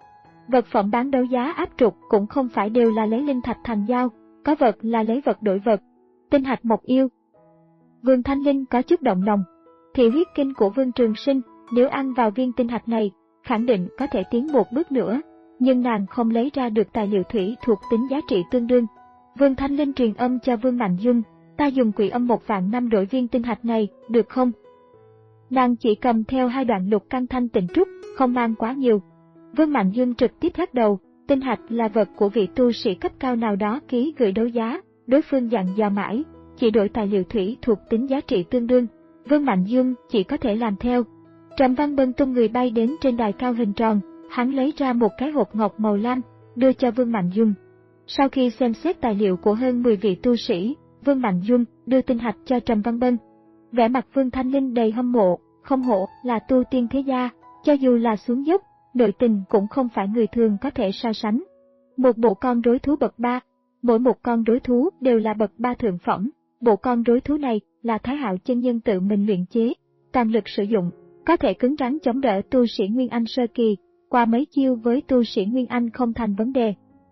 Speaker 1: Vật phẩm bán đấu giá áp trục cũng không phải đều là lấy linh thạch thành giao, có vật là lấy vật đổi vật. Tinh hạch mộc yêu. Vương Thanh Linh có chút động lòng. Thị huyết kinh của Vương Trường Sinh, nếu ăn vào viên tinh hạch này, khẳng định có thể tiến một bước nữa, nhưng nàng không lấy ra được tài liệu thủy thuộc tính giá trị tương đương. Vương Thanh Linh truyền âm cho Vương Mạnh Dung, ta dùng quỷ âm một vạn năm đổi viên tinh hạch này, được không? Nàng chỉ cầm theo hai đoạn lục căn thanh tịnh trúc, không mang quá nhiều. Vương Mạnh Dung trực tiếp lắc đầu, tinh hạch là vật của vị tu sĩ cấp cao nào đó ký gửi đấu giá, đối phương dặn dò mãi, chỉ đổi tài liệu thủy thuộc tính giá trị tương đương. Vương Mạnh Dung chỉ có thể làm theo. Trầm Văn Bân tung người bay đến trên đài cao hình tròn, hắn lấy ra một cái hộp ngọc màu lam, đưa cho Vương Mạnh Dung. Sau khi xem xét tài liệu của hơn mười vị tu sĩ, Vương Mạnh Dung đưa tinh hạch cho Trầm Văn Bân. Vẻ mặt Vương Thanh Linh đầy hâm mộ, không hổ là tu tiên thế gia, cho dù là xuống dốc, nội tình cũng không phải người thường có thể so sánh. Một bộ con rối thú bậc ba, mỗi một con rối thú đều là bậc ba thượng phẩm. Bộ con rối thú này là Thái Hạo chân nhân tự mình luyện chế, toàn lực sử dụng, có thể cứng rắn chống đỡ tu sĩ Nguyên Anh sơ kỳ, qua mấy chiêu với tu sĩ Nguyên Anh không thành vấn đề.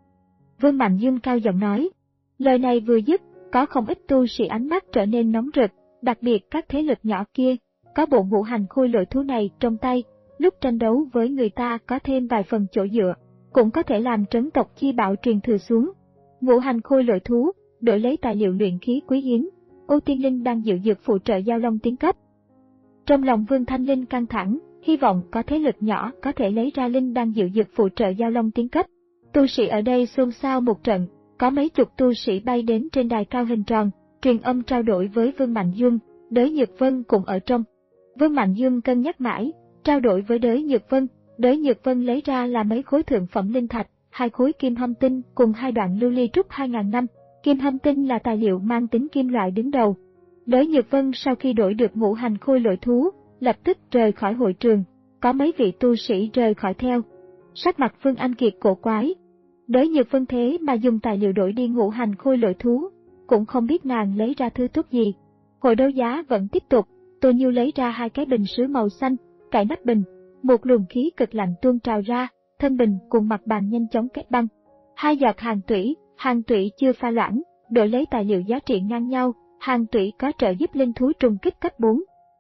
Speaker 1: Vương Mạnh Dương cao giọng nói. Lời này vừa dứt, có không ít tu sĩ ánh mắt trở nên nóng rực, đặc biệt các thế lực nhỏ kia, có bộ ngũ hành khôi lỗi thú này trong tay, lúc tranh đấu với người ta có thêm vài phần chỗ dựa, cũng có thể làm trấn tộc chi bảo truyền thừa xuống. Ngũ hành khôi lỗi thú, đổi lấy tài liệu luyện khí quý hiếm, ưu tiên linh đang dự dược phụ trợ giao long tiến cấp. Trong lòng Vương Thanh Linh căng thẳng, hy vọng có thế lực nhỏ có thể lấy ra linh đang dự dược phụ trợ giao long tiến cấp. Tu sĩ ở đây xôn xao một trận, có mấy chục tu sĩ bay đến trên đài cao hình tròn, truyền âm trao đổi với Vương Mạnh Dung, Đới Nhược Vân cũng ở trong. Vương Mạnh Dung cân nhắc mãi, trao đổi với Đới Nhược Vân, Đới Nhược Vân lấy ra là mấy khối thượng phẩm linh thạch, hai khối kim hâm tinh cùng hai đoạn lưu ly trúc hai nghìn năm. Kim hâm tinh là tài liệu mang tính kim loại đứng đầu. Đới Nhược Vân sau khi đổi được ngũ hành khôi lỗi thú, lập tức rời khỏi hội trường, có mấy vị tu sĩ rời khỏi theo. Sắc mặt Vương Anh Kiệt cổ quái. Đới Nhược Vân thế mà dùng tài liệu đổi đi ngũ hành khôi lỗi thú, cũng không biết nàng lấy ra thứ tốt gì. Hội đấu giá vẫn tiếp tục, Tô Nhiêu lấy ra hai cái bình sứ màu xanh, cải nắp bình, một luồng khí cực lạnh tuôn trào ra, thân bình cùng mặt bàn nhanh chóng kết băng. Hai giọt hàng tủy, hàng tủy chưa pha loãng, đổi lấy tài liệu giá trị ngang nhau, hàng tủy có trợ giúp linh thú trùng kích cấp bốn.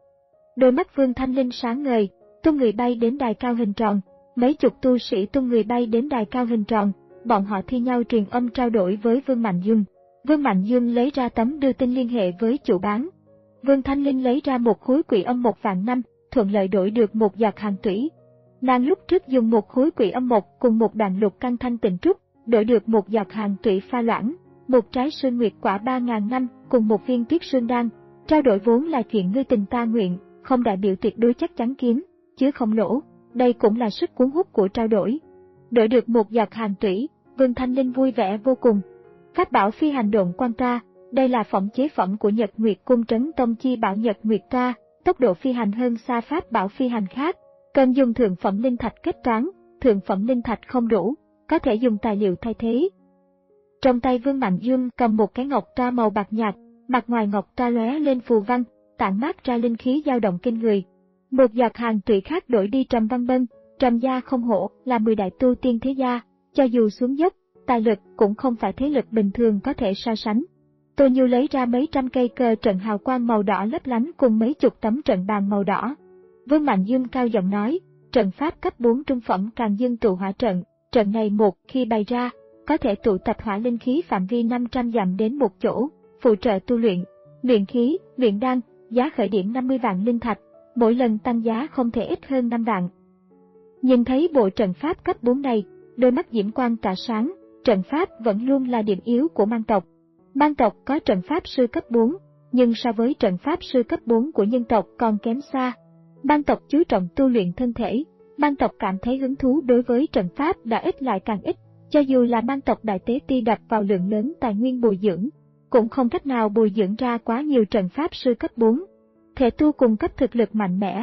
Speaker 1: Đôi mắt Vương Thanh Linh sáng ngời, tung người bay đến đài cao hình tròn, mấy chục tu sĩ tung người bay đến đài cao hình tròn, bọn họ thi nhau truyền âm trao đổi với Vương Mạnh Dương. Vương Mạnh Dương lấy ra tấm đưa tin liên hệ với chủ bán. Vương Thanh Linh lấy ra một khối quỷ âm một vạn năm, thuận lợi đổi được một giọt hàng tủy. Nàng lúc trước dùng một khối quỷ âm một cùng một đoạn lục căn thanh tịnh trúc, đổi được một giọt hàng tủy pha loãng, một trái sơn nguyệt quả ba nghìn năm cùng một viên tuyết sơn đan. Trao đổi vốn là chuyện ngươi tình ta nguyện, không đại biểu tuyệt đối chắc chắn kiếm, chứ không lỗ. Đây cũng là sức cuốn hút của trao đổi. Đổi được một giọt hàng tủy, Vương Thanh Linh vui vẻ vô cùng. Pháp bảo phi hành độn quan tra, đây là phẩm chế phẩm của Nhật Nguyệt Cung Trấn Tông chi bảo Nhật Nguyệt tra, tốc độ phi hành hơn xa pháp bảo phi hành khác, cần dùng thượng phẩm linh thạch kết toán, thượng phẩm linh thạch không đủ, có thể dùng tài liệu thay thế. Trong tay Vương Mạnh Dương cầm một cái ngọc tra màu bạc nhạt, mặt ngoài ngọc tra lóe lên phù văn, tản mát ra linh khí dao động kinh người. Một giọt hàng tủy khác đổi đi Trầm Văn Bân, Trầm gia không hổ là mười đại tu tiên thế gia, cho dù xuống dốc, tài lực cũng không phải thế lực bình thường có thể so sánh. Tô Nhiêu lấy ra mấy trăm cây cờ trận hào quang màu đỏ lấp lánh cùng mấy chục tấm trận bàn màu đỏ. Vương Mạnh Dương cao giọng nói, trận pháp cấp bốn trung phẩm Càng Dương tụ hỏa trận, trận này một khi bày ra, có thể tụ tập hỏa linh khí phạm vi năm trăm dặm đến một chỗ, phụ trợ tu luyện, luyện khí, luyện đan, giá khởi điểm năm mươi vạn linh thạch, mỗi lần tăng giá không thể ít hơn năm vạn. Nhìn thấy bộ trận pháp cấp bốn này, đôi mắt Diễm Quang tỏa sáng, trận pháp vẫn luôn là điểm yếu của mang tộc. Mang tộc có trận pháp sư cấp bốn, nhưng so với trận pháp sư cấp bốn của nhân tộc còn kém xa. Mang tộc chú trọng tu luyện thân thể, mang tộc cảm thấy hứng thú đối với trận pháp đã ít lại càng ít, cho dù là mang tộc đại tế ti đập vào lượng lớn tài nguyên bồi dưỡng, cũng không cách nào bồi dưỡng ra quá nhiều trận pháp sư cấp bốn. Thể tu cung cấp thực lực mạnh mẽ,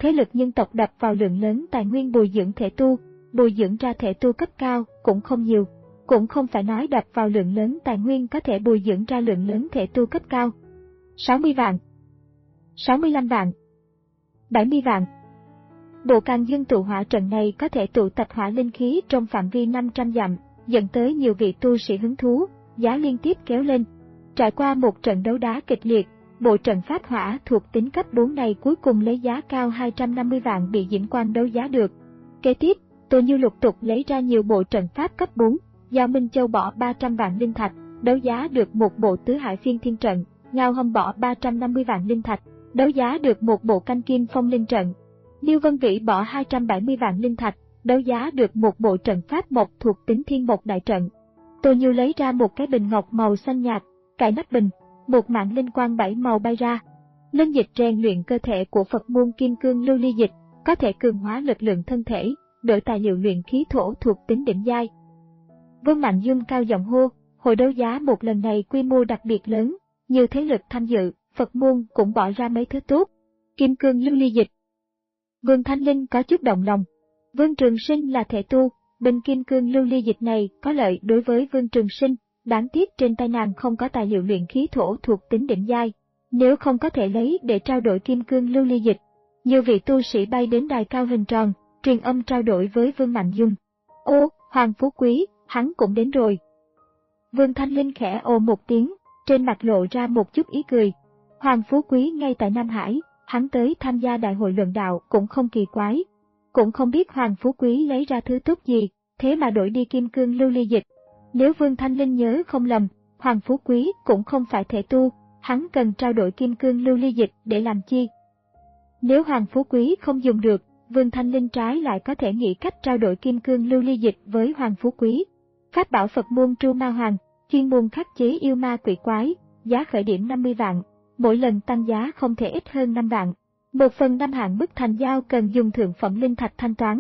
Speaker 1: thế lực nhân tộc đập vào lượng lớn tài nguyên bồi dưỡng thể tu, bồi dưỡng ra thể tu cấp cao cũng không nhiều. Cũng không phải nói đập vào lượng lớn tài nguyên có thể bồi dưỡng ra lượng lớn thể tu cấp cao. sáu mươi vạn, sáu mươi lăm vạn, bảy mươi vạn. Bộ Càn Dương tụ hỏa trận này có thể tụ tập hỏa linh khí trong phạm vi năm trăm dặm, dẫn tới nhiều vị tu sĩ hứng thú, giá liên tiếp kéo lên. Trải qua một trận đấu đá kịch liệt, bộ trận pháp hỏa thuộc tính cấp bốn này cuối cùng lấy giá cao hai trăm năm mươi vạn bị Diễm Quang đấu giá được. Kế tiếp, Tô Như lục tục lấy ra nhiều bộ trận pháp cấp bốn, Giao Minh Châu bỏ ba trăm vạn linh thạch, đấu giá được một bộ tứ hải phiên thiên trận, Ngao Hâm bỏ ba trăm năm mươi vạn linh thạch, đấu giá được một bộ canh kim phong linh trận. Niêu Vân Vĩ bỏ hai trăm bảy mươi vạn linh thạch, đấu giá được một bộ trận pháp mộc thuộc tính thiên mộc đại trận. Tô Như lấy ra một cái bình ngọc màu xanh nhạt, cài nắp bình, một mạng linh quang bảy màu bay ra. Linh dịch rèn luyện cơ thể của Phật môn kim cương lưu ly dịch, có thể cường hóa lực lượng thân thể, đổi tài liệu luyện khí thổ thuộc tính đỉnh giai. Vương Mạnh Dương cao giọng hô, hội đấu giá một lần này quy mô đặc biệt lớn, nhiều thế lực tham dự, Phật môn cũng bỏ ra mấy thứ tốt. Kim cương lưu ly dịch. Vương Thanh Linh có chút động lòng. Vương Trường Sinh là thể tu, bình kim cương lưu ly dịch này có lợi đối với Vương Trường Sinh, đáng tiếc trên tay nàng không có tài liệu luyện khí thổ thuộc tính đỉnh giai, nếu không có thể lấy để trao đổi kim cương lưu ly dịch. Nhiều vị tu sĩ bay đến đài cao hình tròn, truyền âm trao đổi với Vương Mạnh Dương. Ô, Hoàng Phú Quý, hắn cũng đến rồi. Vương Thanh Linh khẽ ồ một tiếng, trên mặt lộ ra một chút ý cười. Hoàng Phú Quý ngay tại Nam Hải, hắn tới tham gia đại hội luận đạo cũng không kỳ quái. Cũng không biết Hoàng Phú Quý lấy ra thứ tốt gì, thế mà đổi đi kim cương lưu ly dịch. Nếu Vương Thanh Linh nhớ không lầm, Hoàng Phú Quý cũng không phải thể tu, hắn cần trao đổi kim cương lưu ly dịch để làm chi? Nếu Hoàng Phú Quý không dùng được, Vương Thanh Linh trái lại có thể nghĩ cách trao đổi kim cương lưu ly dịch với Hoàng Phú Quý. Pháp bảo Phật môn Tru Ma Hoàng, chuyên môn khắc chế yêu ma quỷ quái, giá khởi điểm năm mươi vạn, mỗi lần tăng giá không thể ít hơn năm vạn. Một phần năm hạng bức thành giao cần dùng thượng phẩm linh thạch thanh toán.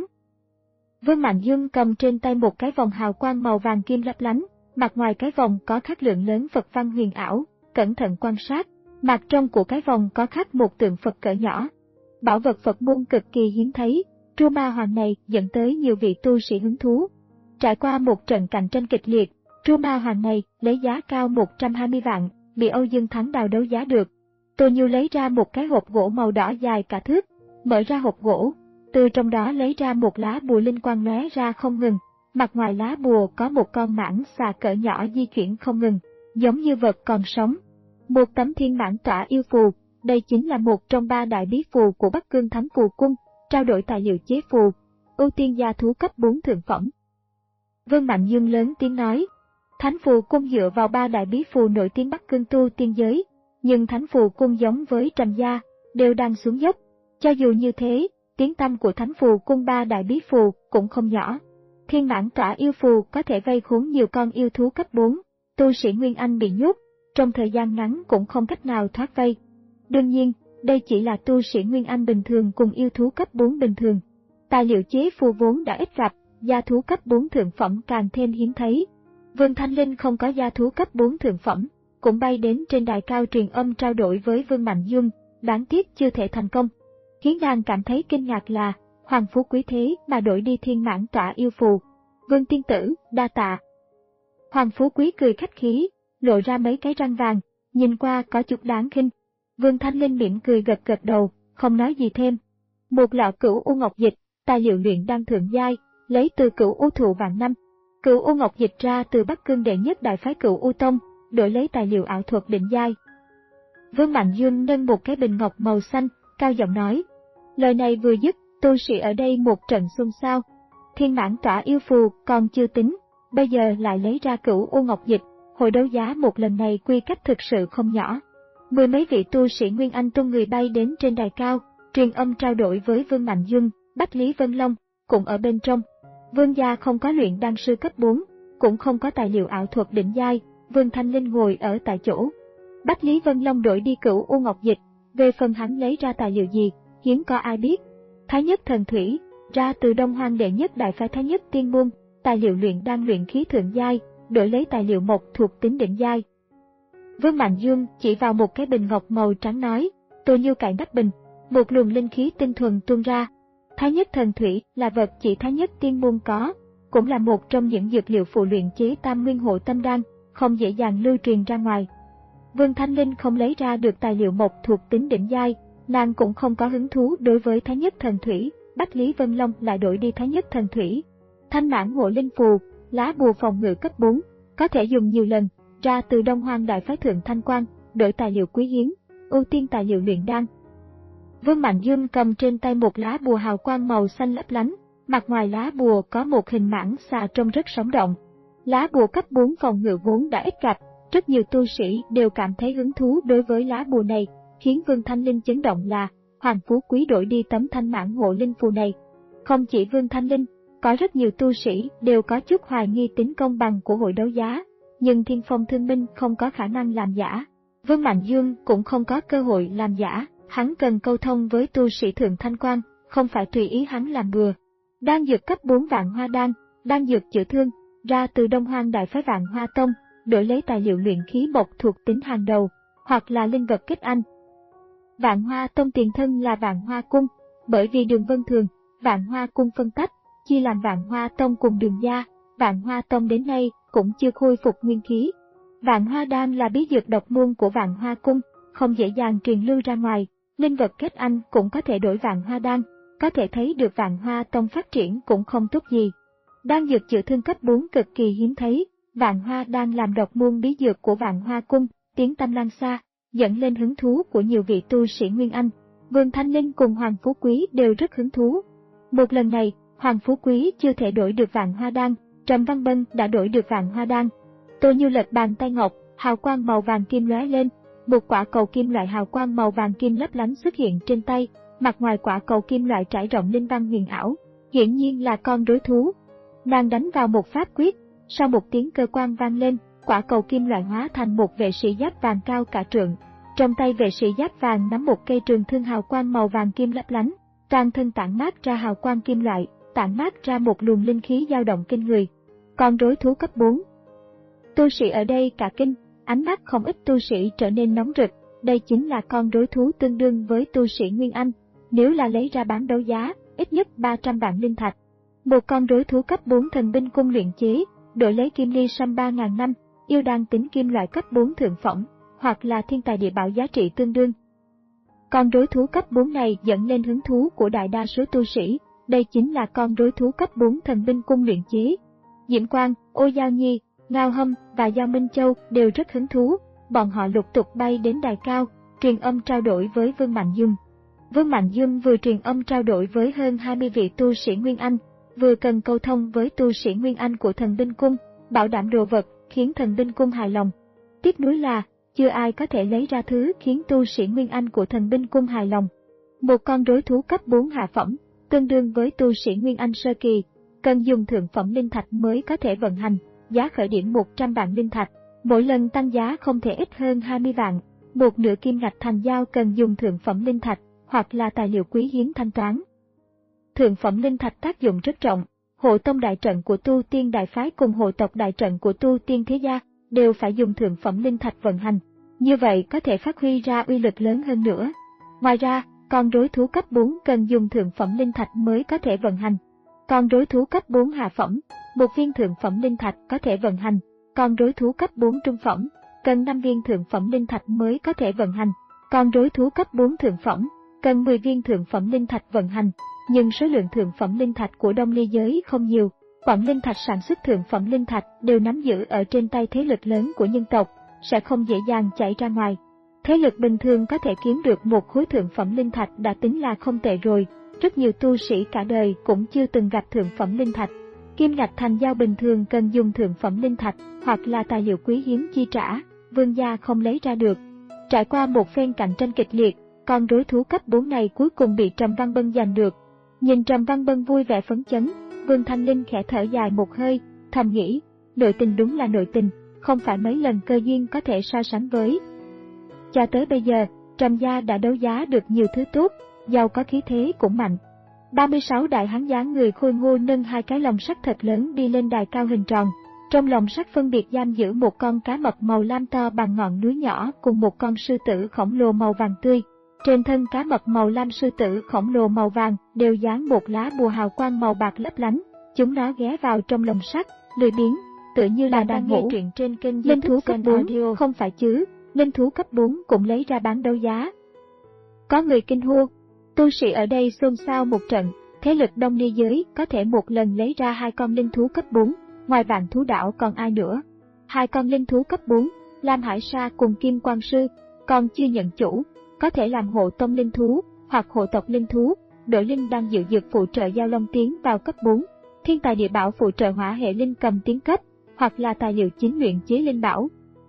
Speaker 1: Vương Mạnh Dương cầm trên tay một cái vòng hào quang màu vàng kim lấp lánh, mặt ngoài cái vòng có khắc lượng lớn Phật văn huyền ảo, cẩn thận quan sát, mặt trong của cái vòng có khắc một tượng Phật cỡ nhỏ. Bảo vật Phật môn cực kỳ hiếm thấy, Tru Ma Hoàng này dẫn tới nhiều vị tu sĩ hứng thú. Trải qua một trận cạnh tranh kịch liệt, Tru Ma Hoàng này lấy giá cao một trăm hai mươi vạn, bị Âu Dương Thắng đào đấu giá được. Tô Như lấy ra một cái hộp gỗ màu đỏ dài cả thước, mở ra hộp gỗ, từ trong đó lấy ra một lá bùa linh quang lóe ra không ngừng, mặt ngoài lá bùa có một con mãng xà cỡ nhỏ di chuyển không ngừng, giống như vật còn sống. Một tấm thiên mãng tỏa yêu phù, đây chính là một trong ba đại bí phù của Bắc Cương Thánh Phù Cung, trao đổi tài liệu chế phù, ưu tiên gia thú cấp bốn thượng phẩm. Vương Mạnh Dương lớn tiếng nói, Thánh Phù Cung dựa vào ba đại bí phù nổi tiếng Bắc Cương tu tiên giới, nhưng Thánh Phù Cung giống với Trầm Gia, đều đang xuống dốc. Cho dù như thế, tiếng tăm của Thánh Phù Cung ba đại bí phù cũng không nhỏ. Thiên mãng tỏa yêu phù có thể vây khốn nhiều con yêu thú cấp bốn, tu sĩ Nguyên Anh bị nhốt, trong thời gian ngắn cũng không cách nào thoát vây. Đương nhiên, đây chỉ là tu sĩ Nguyên Anh bình thường cùng yêu thú cấp bốn bình thường. Tài liệu chế phù vốn đã ít gặp, gia thú cấp bốn thượng phẩm càng thêm hiếm thấy. Vương Thanh Linh không có gia thú cấp bốn thượng phẩm, cũng bay đến trên đài cao truyền âm trao đổi với Vương Mạnh Dương, đáng tiếc chưa thể thành công. Khiến nàng cảm thấy kinh ngạc là, Hoàng Phú Quý thế mà đổi đi thiên mãng tỏa yêu phù. Vương tiên tử, đa tạ. Hoàng Phú Quý cười khách khí, lộ ra mấy cái răng vàng, nhìn qua có chút đáng khinh. Vương Thanh Linh mỉm cười gật gật đầu, không nói gì thêm. Một lọ cửu u ngọc dịch, tài liệu luyện đan thượng giai, lấy từ cửu u thụ vạn năm. Cửu u ngọc dịch ra từ Bắc Cương đệ nhất đại phái Cửu U Tông, đổi lấy tài liệu ảo thuật định giai. Vương Mạnh Dương nâng một cái bình ngọc màu xanh, cao giọng nói. Lời này vừa dứt, tu sĩ ở đây một trận xôn xao. Thiên mãng tỏa yêu phù còn chưa tính, bây giờ lại lấy ra cửu u ngọc dịch, hội đấu giá một lần này quy cách thực sự không nhỏ. Mười mấy vị tu sĩ Nguyên Anh tung người bay đến trên đài cao, truyền âm trao đổi với Vương Mạnh Dương, Bách Lý Vân Long, cũng ở bên trong. Vương gia không có luyện đan sư cấp bốn, cũng không có tài liệu ảo thuật đỉnh giai, Vương Thanh Linh ngồi ở tại chỗ. Bách Lý Vân Long đổi đi cửu u ngọc dịch, về phần hắn lấy ra tài liệu gì, hiếm có ai biết. Thái nhất thần thủy, ra từ Đông Hoang đệ nhất đại phái Thái nhất tiên môn, tài liệu luyện đan luyện khí thượng giai, đổi lấy tài liệu mộc thuộc tính đỉnh giai. Vương Mạnh Dương chỉ vào một cái bình ngọc màu trắng nói, Tô Như cài nắp bình, một luồng linh khí tinh thuần tuôn ra. Thái nhất thần thủy là vật chỉ Thái nhất tiên môn có, cũng là một trong những dược liệu phụ luyện chế tam nguyên hộ tâm đan, không dễ dàng lưu truyền ra ngoài. Vương Thanh Linh không lấy ra được tài liệu mộc thuộc tính đỉnh giai, nàng cũng không có hứng thú đối với Thái nhất thần thủy. Bách Lý Vân Long lại đổi đi Thái nhất thần thủy. Thanh mãn hộ linh phù, lá bùa phòng ngự cấp bốn, có thể dùng nhiều lần, ra từ Đông Hoang Đại Phái Thượng Thanh Quan, đổi tài liệu quý hiếm, ưu tiên tài liệu luyện đan. Vương Mạnh Dương cầm trên tay một lá bùa hào quang màu xanh lấp lánh, mặt ngoài lá bùa có một hình mãng xà trông rất sống động. Lá bùa cấp bốn phòng ngự vốn đã ít gặp, rất nhiều tu sĩ đều cảm thấy hứng thú đối với lá bùa này, khiến Vương Thanh Linh chấn động là Hoàng Phú Quý đổi đi tấm thanh mãn hộ linh phù này. Không chỉ Vương Thanh Linh, có rất nhiều tu sĩ đều có chút hoài nghi tính công bằng của hội đấu giá, nhưng Thiên Phong Thương Minh không có khả năng làm giả. Vương Mạnh Dương cũng không có cơ hội làm giả, hắn cần câu thông với tu sĩ Thượng Thanh Quan, không phải tùy ý hắn làm bừa. Đan dược cấp bốn Vạn Hoa Đan, đan dược chữa thương, ra từ Đông Hoang Đại Phái Vạn Hoa Tông, đổi lấy tài liệu luyện khí mộc thuộc tính hàng đầu, hoặc là linh vật kết anh. Vạn Hoa Tông tiền thân là Vạn Hoa Cung, bởi vì Đường Vân Thường, Vạn Hoa Cung phân tách, chia làm Vạn Hoa Tông cùng Đường Gia, Vạn Hoa Tông đến nay cũng chưa khôi phục nguyên khí. Vạn Hoa Đan là bí dược độc môn của Vạn Hoa Cung, không dễ dàng truyền lưu ra ngoài, linh vật kết anh cũng có thể đổi Vạn Hoa Đan, có thể thấy được Vạn Hoa Tông phát triển cũng không tốt gì. Đan dược chữa thương cấp bốn cực kỳ hiếm thấy, Vạn Hoa Đan làm độc môn bí dược của Vạn Hoa Cung, tiếng tăm lan xa, dẫn lên hứng thú của nhiều vị tu sĩ Nguyên Anh. Vương Thanh Linh cùng Hoàng Phú Quý đều rất hứng thú. Một lần này, Hoàng Phú Quý chưa thể đổi được Vạn Hoa Đan, Trầm Văn Bân đã đổi được Vạn Hoa Đan. Tô Như lật bàn tay ngọc, hào quang màu vàng kim lóe lên, một quả cầu kim loại hào quang màu vàng kim lấp lánh xuất hiện trên tay, mặt ngoài quả cầu kim loại trải rộng linh văn huyền ảo, hiển nhiên là con rối thú. Nàng đánh vào một pháp quyết, sau một tiếng cơ quan vang lên, quả cầu kim loại hóa thành một vệ sĩ giáp vàng cao cả trượng. Trong tay vệ sĩ giáp vàng nắm một cây trường thương hào quang màu vàng kim lấp lánh, toàn thân tản mát ra hào quang kim loại, tản mát ra một luồng linh khí dao động kinh người. Con rối thú cấp bốn. Tu sĩ ở đây cả kinh, ánh mắt không ít tu sĩ trở nên nóng rực, đây chính là con rối thú tương đương với tu sĩ Nguyên Anh, nếu là lấy ra bán đấu giá, ít nhất ba trăm vạn linh thạch. Một con rối thú cấp bốn thần binh cung luyện chế, đổi lấy kim ly sâm ba nghìn năm, yêu đan tính kim loại cấp bốn thượng phẩm, hoặc là thiên tài địa bảo giá trị tương đương. Con rối thú cấp bốn này dẫn lên hứng thú của đại đa số tu sĩ, đây chính là con rối thú cấp bốn thần binh cung luyện chế. Diễm Quang, Ô Giao Nhi, Ngao Hâm và Giao Minh Châu đều rất hứng thú, bọn họ lục tục bay đến đài cao, truyền âm trao đổi với Vương Mạnh Dương. Vương Mạnh Dương vừa truyền âm trao đổi với hơn hai mươi vị tu sĩ Nguyên Anh, vừa cần câu thông với tu sĩ Nguyên Anh của thần binh cung, bảo đảm đồ vật, khiến thần binh cung hài lòng. Tiếc nuối là, chưa ai có thể lấy ra thứ khiến tu sĩ Nguyên Anh của thần binh cung hài lòng. Một con rối thú cấp bốn hạ phẩm, tương đương với tu sĩ Nguyên Anh sơ kỳ, cần dùng thượng phẩm linh thạch mới có thể vận hành, giá khởi điểm một trăm vạn linh thạch, mỗi lần tăng giá không thể ít hơn hai mươi vạn, một nửa kim ngạch thành giao cần dùng thượng phẩm linh thạch, hoặc là tài liệu quý hiếm thanh toán. Thượng phẩm linh thạch tác dụng rất rộng, hộ tông đại trận của tu tiên đại phái cùng hộ tộc đại trận của tu tiên thế gia đều phải dùng thượng phẩm linh thạch vận hành, như vậy có thể phát huy ra uy lực lớn hơn nữa. Ngoài ra, con rối thú cấp bốn cần dùng thượng phẩm linh thạch mới có thể vận hành. Con rối thú cấp bốn hạ phẩm, một viên thượng phẩm linh thạch có thể vận hành. Con rối thú cấp bốn trung phẩm, cần năm viên thượng phẩm linh thạch mới có thể vận hành. Con rối thú cấp bốn thượng phẩm, cần mười viên thượng phẩm linh thạch vận hành. Nhưng số lượng thượng phẩm linh thạch của Đông Ly giới không nhiều, Quảng Linh Thạch sản xuất thượng phẩm linh thạch đều nắm giữ ở trên tay thế lực lớn của nhân tộc, sẽ không dễ dàng chảy ra ngoài. Thế lực bình thường có thể kiếm được một khối thượng phẩm linh thạch đã tính là không tệ rồi, rất nhiều tu sĩ cả đời cũng chưa từng gặp thượng phẩm linh thạch. Kim ngạch thành giao bình thường cần dùng thượng phẩm linh thạch, hoặc là tài liệu quý hiếm chi trả, vương gia không lấy ra được. Trải qua một phen cạnh tranh kịch liệt, con rối thú cấp bốn này cuối cùng bị Trầm Văn Bân giành được. Nhìn Trầm Văn Bân vui vẻ phấn chấn, Vương Thanh Linh khẽ thở dài một hơi, thầm nghĩ, nội tình đúng là nội tình, không phải mấy lần cơ duyên có thể so sánh với. Cho tới bây giờ, Trầm gia đã đấu giá được nhiều thứ tốt, giàu có khí thế cũng mạnh. ba mươi sáu đại hán dáng người khôi ngô nâng hai cái lồng sắt thật lớn đi lên đài cao hình tròn. Trong lồng sắt phân biệt giam giữ một con cá mập màu lam to bằng ngọn núi nhỏ cùng một con sư tử khổng lồ màu vàng tươi. Trên thân cá mập màu lam sư tử khổng lồ màu vàng đều dán một lá bùa hào quang màu bạc lấp lánh. Chúng nó ghé vào trong lồng sắt, lười biếng, tựa như là đang ngủ. Truyện trên kênh Linh thú cấp bốn, không phải chứ, linh thú cấp bốn cũng lấy ra bán đấu giá. Có người kinh hô, tu sĩ ở đây xôn xao một trận, thế lực đông ni giới có thể một lần lấy ra hai con linh thú cấp bốn, ngoài Vạn Thú Đảo còn ai nữa. Hai con linh thú cấp bốn, Lam Hải Sa cùng Kim Quang Sư, còn chưa nhận chủ, có thể làm hộ tông linh thú, hoặc hộ tộc linh thú, đổi linh đang dự dược phụ trợ giao long tiến vào cấp bốn, thiên tài địa bảo phụ trợ hỏa hệ linh cầm tiến cấp, hoặc là tài liệu chính luyện chế linh bảo.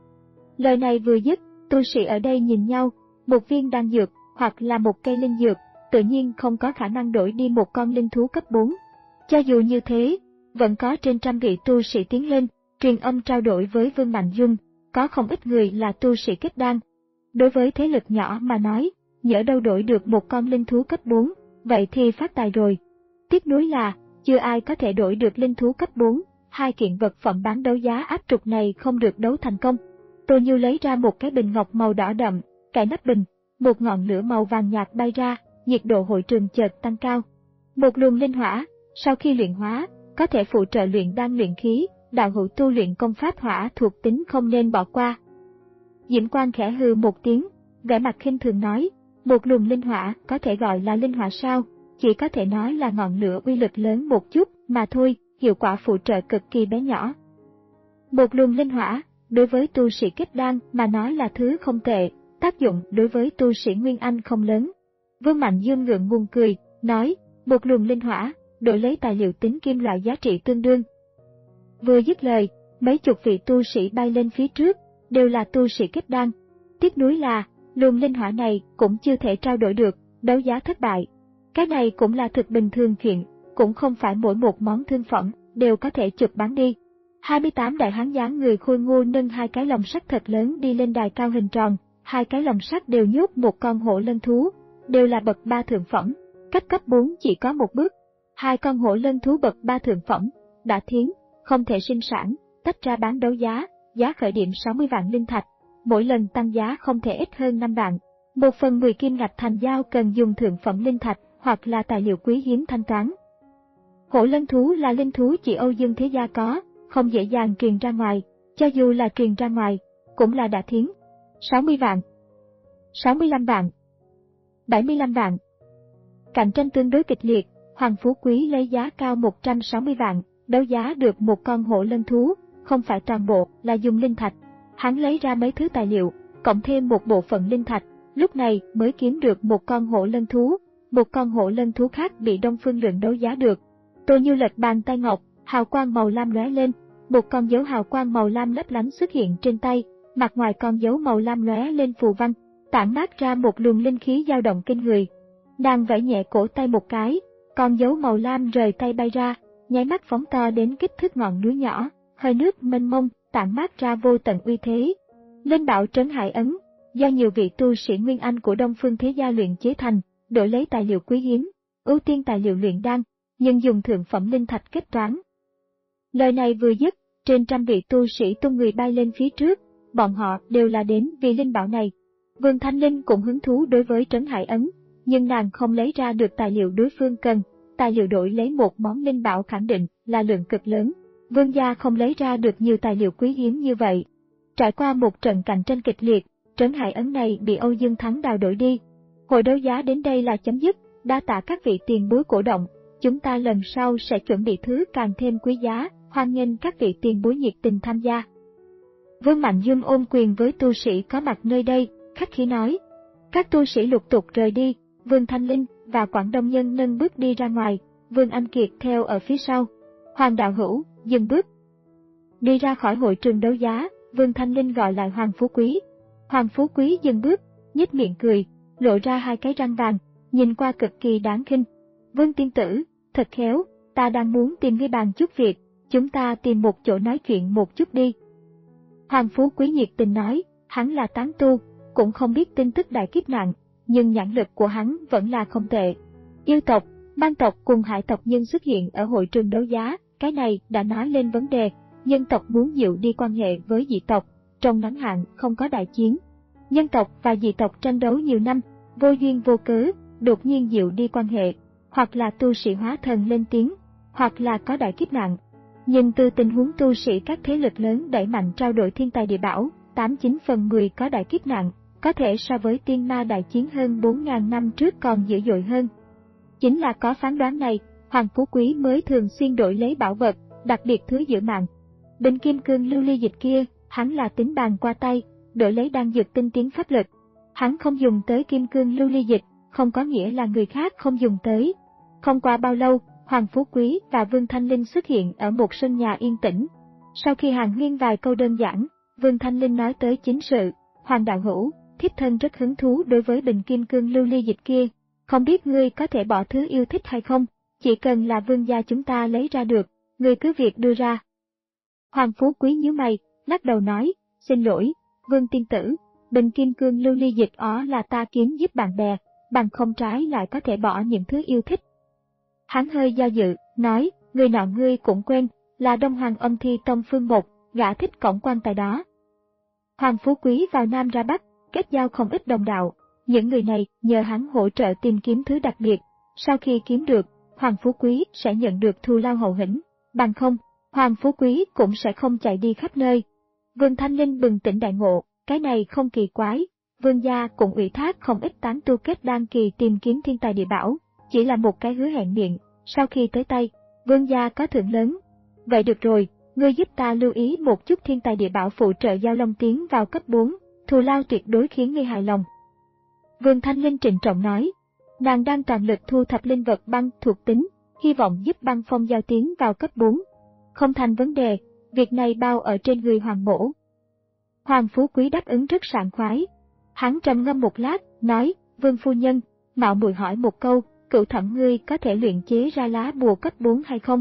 Speaker 1: Lời này vừa dứt, tu sĩ ở đây nhìn nhau, một viên đan dược, hoặc là một cây linh dược, tự nhiên không có khả năng đổi đi một con linh thú cấp bốn. Cho dù như thế, vẫn có trên trăm vị tu sĩ tiến lên, truyền âm trao đổi với Vương Mạnh Dung, có không ít người là tu sĩ kết đan. Đối với thế lực nhỏ mà nói, nhỡ đâu đổi được một con linh thú cấp bốn, vậy thì phát tài rồi. Tiếc nuối là, chưa ai có thể đổi được linh thú cấp bốn, hai kiện vật phẩm bán đấu giá áp trục này không được đấu thành công. Tô Như lấy ra một cái bình ngọc màu đỏ đậm, cài nắp bình, một ngọn lửa màu vàng nhạt bay ra, nhiệt độ hội trường chợt tăng cao. Một luồng linh hỏa, sau khi luyện hóa, có thể phụ trợ luyện đan luyện khí, đạo hữu tu luyện công pháp hỏa thuộc tính không nên bỏ qua. Diễm Quang khẽ hừ một tiếng, vẻ mặt khinh thường nói, một luồng linh hỏa có thể gọi là linh hỏa sao, chỉ có thể nói là ngọn lửa uy lực lớn một chút mà thôi, hiệu quả phụ trợ cực kỳ bé nhỏ. Một luồng linh hỏa, đối với tu sĩ kết đan mà nói là thứ không tệ, tác dụng đối với tu sĩ Nguyên Anh không lớn. Vương Mạnh Dương ngượng ngùng cười, nói, một luồng linh hỏa, đổi lấy tài liệu tính kim loại giá trị tương đương. Vừa dứt lời, mấy chục vị tu sĩ bay lên phía trước, đều là tu sĩ kết đan. Tiếc nuối là, luồng linh hỏa này cũng chưa thể trao đổi được, đấu giá thất bại. Cái này cũng là thực bình thường chuyện, cũng không phải mỗi một món thương phẩm đều có thể chụp bán đi. hai mươi tám đại hán dáng người khôi ngô nâng hai cái lồng sắt thật lớn đi lên đài cao hình tròn, hai cái lồng sắt đều nhốt một con hổ lân thú, đều là bậc ba thượng phẩm, cách cấp bốn chỉ có một bước. Hai con hổ lân thú bậc ba thượng phẩm, đã thiến, không thể sinh sản, tách ra bán đấu giá, giá khởi điểm sáu mươi vạn linh thạch, mỗi lần tăng giá không thể ít hơn năm vạn. Một phần mười kim ngạch thành giao cần dùng thượng phẩm linh thạch hoặc là tài liệu quý hiếm thanh toán. Hổ lân thú là linh thú chỉ Âu Dương thế gia có, không dễ dàng truyền ra ngoài, cho dù là truyền ra ngoài, cũng là đã thiến. sáu mươi vạn, sáu mươi lăm vạn, bảy mươi lăm vạn. Cạnh tranh tương đối kịch liệt, Hoàng Phú Quý lấy giá cao một trăm sáu mươi vạn, đấu giá được một con hổ lân thú, không phải toàn bộ, là dùng linh thạch. Hắn lấy ra mấy thứ tài liệu, cộng thêm một bộ phận linh thạch, lúc này mới kiếm được một con hổ lân thú. Một con hổ lân thú khác bị Đông Phương Lượng đấu giá được. Tô Như lật bàn tay ngọc, hào quang màu lam lóe lên, một con dấu hào quang màu lam lấp lánh xuất hiện trên tay, mặt ngoài con dấu màu lam lóe lên phù văn, tản mát ra một luồng linh khí dao động kinh người. Nàng vẫy nhẹ cổ tay một cái, con dấu màu lam rời tay bay ra, nháy mắt phóng to đến kích thước ngọn núi nhỏ, hơi nước mênh mông, tản mát ra vô tận uy thế. Linh bảo Trấn Hải Ấn, do nhiều vị tu sĩ Nguyên Anh của Đông Phương thế gia luyện chế thành, đổi lấy tài liệu quý hiếm, ưu tiên tài liệu luyện đan, nhưng dùng thượng phẩm linh thạch kết toán. Lời này vừa dứt, trên trăm vị tu sĩ tung người bay lên phía trước, bọn họ đều là đến vì linh bảo này. Vương Thanh Linh cũng hứng thú đối với Trấn Hải Ấn, nhưng nàng không lấy ra được tài liệu đối phương cần, tài liệu đổi lấy một món linh bảo khẳng định là lượng cực lớn. Vương gia không lấy ra được nhiều tài liệu quý hiếm như vậy. Trải qua một trận cạnh tranh kịch liệt, Trấn Hải Ấn này bị Âu Dương Thắng đào đổi đi. Hội đấu giá đến đây là chấm dứt, đa tạ các vị tiền bối cổ động, chúng ta lần sau sẽ chuẩn bị thứ càng thêm quý giá, hoan nghênh các vị tiền bối nhiệt tình tham gia. Vương Mạnh Dương ôm quyền với tu sĩ có mặt nơi đây, khách khí nói. Các tu sĩ lục tục rời đi, Vương Thanh Linh và Quảng Đông Nhân nâng bước đi ra ngoài, Vương Anh Kiệt theo ở phía sau. Hoàng đạo hữu, dừng bước. Đi ra khỏi hội trường đấu giá, Vương Thanh Linh gọi lại Hoàng Phú Quý. Hoàng Phú Quý dừng bước, nhếch miệng cười, lộ ra hai cái răng vàng, nhìn qua cực kỳ đáng khinh. Vương tiên tử, thật khéo, ta đang muốn tìm ngươi bàn chút việc, chúng ta tìm một chỗ nói chuyện một chút đi. Hoàng Phú Quý nhiệt tình nói, hắn là tán tu, cũng không biết tin tức đại kiếp nạn, nhưng nhãn lực của hắn vẫn là không tệ. Yêu tộc, man tộc cùng hải tộc nhân xuất hiện ở hội trường đấu giá, cái này đã nói lên vấn đề, nhân tộc muốn dịu đi quan hệ với dị tộc, trong ngắn hạn không có đại chiến. Nhân tộc và dị tộc tranh đấu nhiều năm, vô duyên vô cớ, đột nhiên dịu đi quan hệ, hoặc là tu sĩ hóa thần lên tiếng, hoặc là có đại kiếp nạn. Nhưng từ tình huống tu sĩ các thế lực lớn đẩy mạnh trao đổi thiên tài địa bảo, tám chín phần mười có đại kiếp nạn, có thể so với tiên ma đại chiến hơn bốn nghìn năm trước còn dữ dội hơn. Chính là có phán đoán này, Hoàng Phú Quý mới thường xuyên đổi lấy bảo vật, đặc biệt thứ giữ mạng. Bình kim cương lưu ly dịch kia, hắn là tính bàn qua tay, đổi lấy đan dược tinh tiến pháp lực. Hắn không dùng tới kim cương lưu ly dịch, không có nghĩa là người khác không dùng tới. Không qua bao lâu, Hoàng Phú Quý và Vương Thanh Linh xuất hiện ở một sân nhà yên tĩnh. Sau khi hàn huyên vài câu đơn giản, Vương Thanh Linh nói tới chính sự. Hoàng đạo hữu, thiếp thân rất hứng thú đối với bình kim cương lưu ly dịch kia. Không biết ngươi có thể bỏ thứ yêu thích hay không? Chỉ cần là vương gia chúng ta lấy ra được, ngươi cứ việc đưa ra. Hoàng Phú Quý nhíu mày, lắc đầu nói, xin lỗi, Vương tiên tử, bình kim cương lưu ly dịch ó là ta kiếm giúp bạn bè, bằng không trái lại có thể bỏ những thứ yêu thích. Hắn hơi do dự, nói, người nọ ngươi cũng quên, là Đông Hoàng Âm Thi Tông Phương Một, gã thích cổng quan tài đó. Hoàng Phú Quý vào Nam ra Bắc, kết giao không ít đồng đạo, những người này nhờ hắn hỗ trợ tìm kiếm thứ đặc biệt, sau khi kiếm được, Hoàng Phú Quý sẽ nhận được thù lao hậu hĩnh, bằng không, Hoàng Phú Quý cũng sẽ không chạy đi khắp nơi. Vương Thanh Linh bừng tỉnh đại ngộ, cái này không kỳ quái, Vương gia cũng ủy thác không ít tán tu kết đan kỳ tìm kiếm thiên tài địa bảo, chỉ là một cái hứa hẹn miệng, sau khi tới tay, Vương gia có thưởng lớn. Vậy được rồi, ngươi giúp ta lưu ý một chút thiên tài địa bảo phụ trợ Giao Long tiến vào cấp bốn, thù lao tuyệt đối khiến ngươi hài lòng. Vương Thanh Linh trịnh trọng nói, nàng đang toàn lực thu thập linh vật băng thuộc tính, hy vọng giúp băng phong giao tiến vào cấp bốn. Không thành vấn đề, việc này bao ở trên người Hoàng mỗ. Hoàng Phú Quý đáp ứng rất sảng khoái. Hắn trầm ngâm một lát, nói, Vương phu nhân, mạo muội hỏi một câu, cửu thẩm ngươi có thể luyện chế ra lá bùa cấp bốn hay không?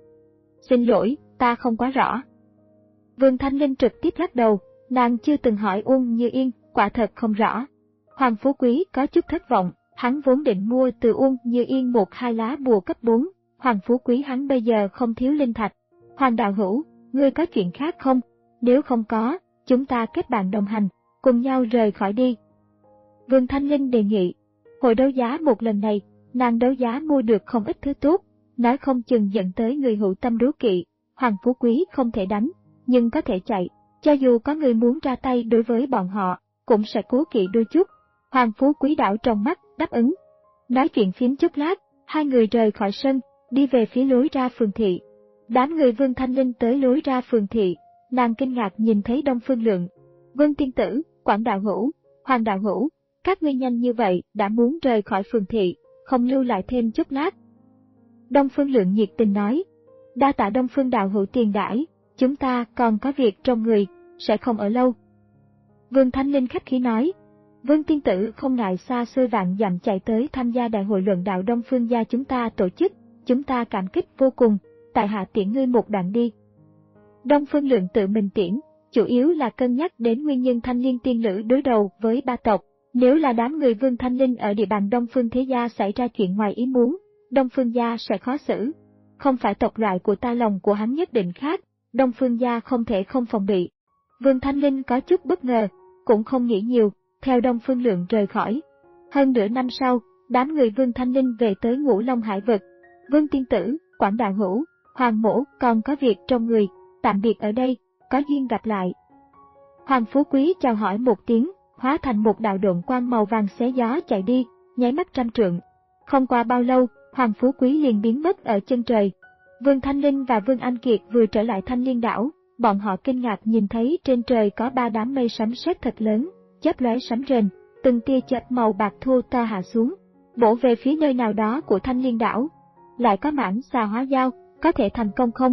Speaker 1: Xin lỗi, ta không quá rõ. Vương Thanh Linh trực tiếp lắc đầu, nàng chưa từng hỏi Uông Như Yên, quả thật không rõ. Hoàng Phú Quý có chút thất vọng, hắn vốn định mua từ Uông Như Yên một hai lá bùa cấp bốn, Hoàng Phú Quý hắn bây giờ không thiếu linh thạch. Hoàng đạo hữu, ngươi có chuyện khác không? Nếu không có, chúng ta kết bạn đồng hành, cùng nhau rời khỏi đi. Vương Thanh Linh đề nghị, hội đấu giá một lần này, nàng đấu giá mua được không ít thứ tốt, nói không chừng dẫn tới người hữu tâm đố kỵ. Hoàng Phú Quý không thể đánh, nhưng có thể chạy, cho dù có người muốn ra tay đối với bọn họ, cũng sẽ cố kỵ đôi chút. Hoàng Phú Quý đảo trong mắt, đáp ứng. Nói chuyện phím chút lát, hai người rời khỏi sân, đi về phía lối ra phường thị. Đám người Vương Thanh Linh tới lối ra phường thị, nàng kinh ngạc nhìn thấy Đông Phương Lượng. Vương tiên tử, Quảng đạo hữu, Hoàng đạo hữu, các ngươi nhanh như vậy đã muốn rời khỏi phường thị, không lưu lại thêm chút lát. Đông Phương Lượng nhiệt tình nói, đa tạ Đông Phương đạo hữu tiền đãi, chúng ta còn có việc trong người, sẽ không ở lâu. Vương Thanh Linh khách khí nói, Vương tiên tử không ngại xa xôi vạn dặm chạy tới tham gia đại hội luận đạo Đông Phương gia chúng ta tổ chức, chúng ta cảm kích vô cùng, tại hạ tiễn ngươi một đoạn đi. Đông Phương Lượng tự mình tiễn, chủ yếu là cân nhắc đến nguyên nhân Thanh Liên tiên lữ đối đầu với ba tộc. Nếu là đám người Vương Thanh Linh ở địa bàn Đông Phương thế gia xảy ra chuyện ngoài ý muốn, Đông Phương gia sẽ khó xử. Không phải tộc loại của ta, lòng của hắn nhất định khác, Đông Phương gia không thể không phòng bị. Vương Thanh Linh có chút bất ngờ, cũng không nghĩ nhiều, theo Đông Phương Lượng rời khỏi. Hơn nửa năm sau, đám người Vương Thanh Linh về tới Ngũ Long Hải vực. Vương tiên tử, Quảng đạo hữu, Hoàng mỗ còn có việc trong người, tạm biệt ở đây, có duyên gặp lại. Hoàng Phú Quý chào hỏi một tiếng, hóa thành một đạo độn quang màu vàng xé gió chạy đi, nháy mắt trăm trượng. Không qua bao lâu, Hoàng Phú Quý liền biến mất ở chân trời. Vương Thanh Linh và Vương Anh Kiệt vừa trở lại Thanh Liên đảo, bọn họ kinh ngạc nhìn thấy trên trời có ba đám mây sấm sét thật lớn, chớp lóe sấm rền, từng tia chớp màu bạc thô to hạ xuống, bổ về phía nơi nào đó của Thanh Liên đảo. Lại có mãng xà hóa dao, có thể thành công không?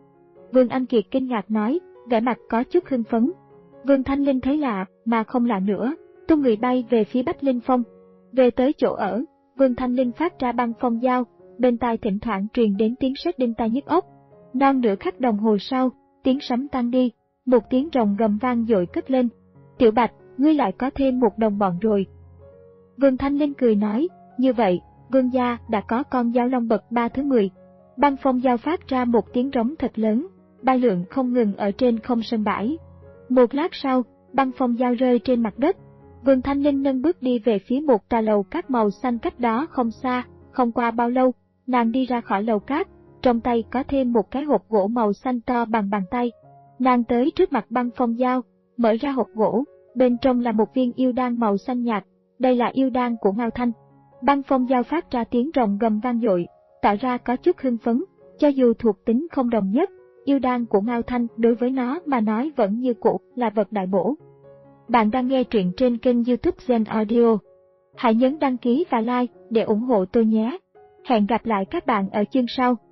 Speaker 1: Vương Anh Kiệt kinh ngạc nói, vẻ mặt có chút hưng phấn. Vương Thanh Linh thấy lạ, mà không lạ nữa, tung người bay về phía Bách Linh Phong. Về tới chỗ ở, Vương Thanh Linh phát ra băng phong dao, bên tai thỉnh thoảng truyền đến tiếng sét đinh tai nhức óc. Non nửa khắc đồng hồ sau, tiếng sấm tan đi, một tiếng rồng gầm vang dội cất lên. Tiểu Bạch, ngươi lại có thêm một đồng bọn rồi. Vương Thanh Linh cười nói, như vậy, Vương gia đã có con dao long bậc ba thứ mười. Băng phong dao phát ra một tiếng rống thật lớn, bay lượn không ngừng ở trên không sân bãi. Một lát sau, băng phong dao rơi trên mặt đất. Vườn Thanh Ninh nâng bước đi về phía một tòa lầu cát màu xanh cách đó không xa. Không qua bao lâu, nàng đi ra khỏi lầu cát, trong tay có thêm một cái hộp gỗ màu xanh to bằng bàn tay. Nàng tới trước mặt Băng Phong Dao, mở ra hộp gỗ, bên trong là một viên yêu đan màu xanh nhạt, đây là yêu đan của Ngao Thanh. Băng Phong Dao phát ra tiếng rồng gầm vang dội, tỏ ra có chút hưng phấn, cho dù thuộc tính không đồng nhất, yêu đan của Ngao Thanh đối với nó mà nói vẫn như cũ, là vật đại bổ. Bạn đang nghe truyện trên kênh YouTube Gen Audio. Hãy nhấn đăng ký và like để ủng hộ tôi nhé. Hẹn gặp lại các bạn ở chương sau.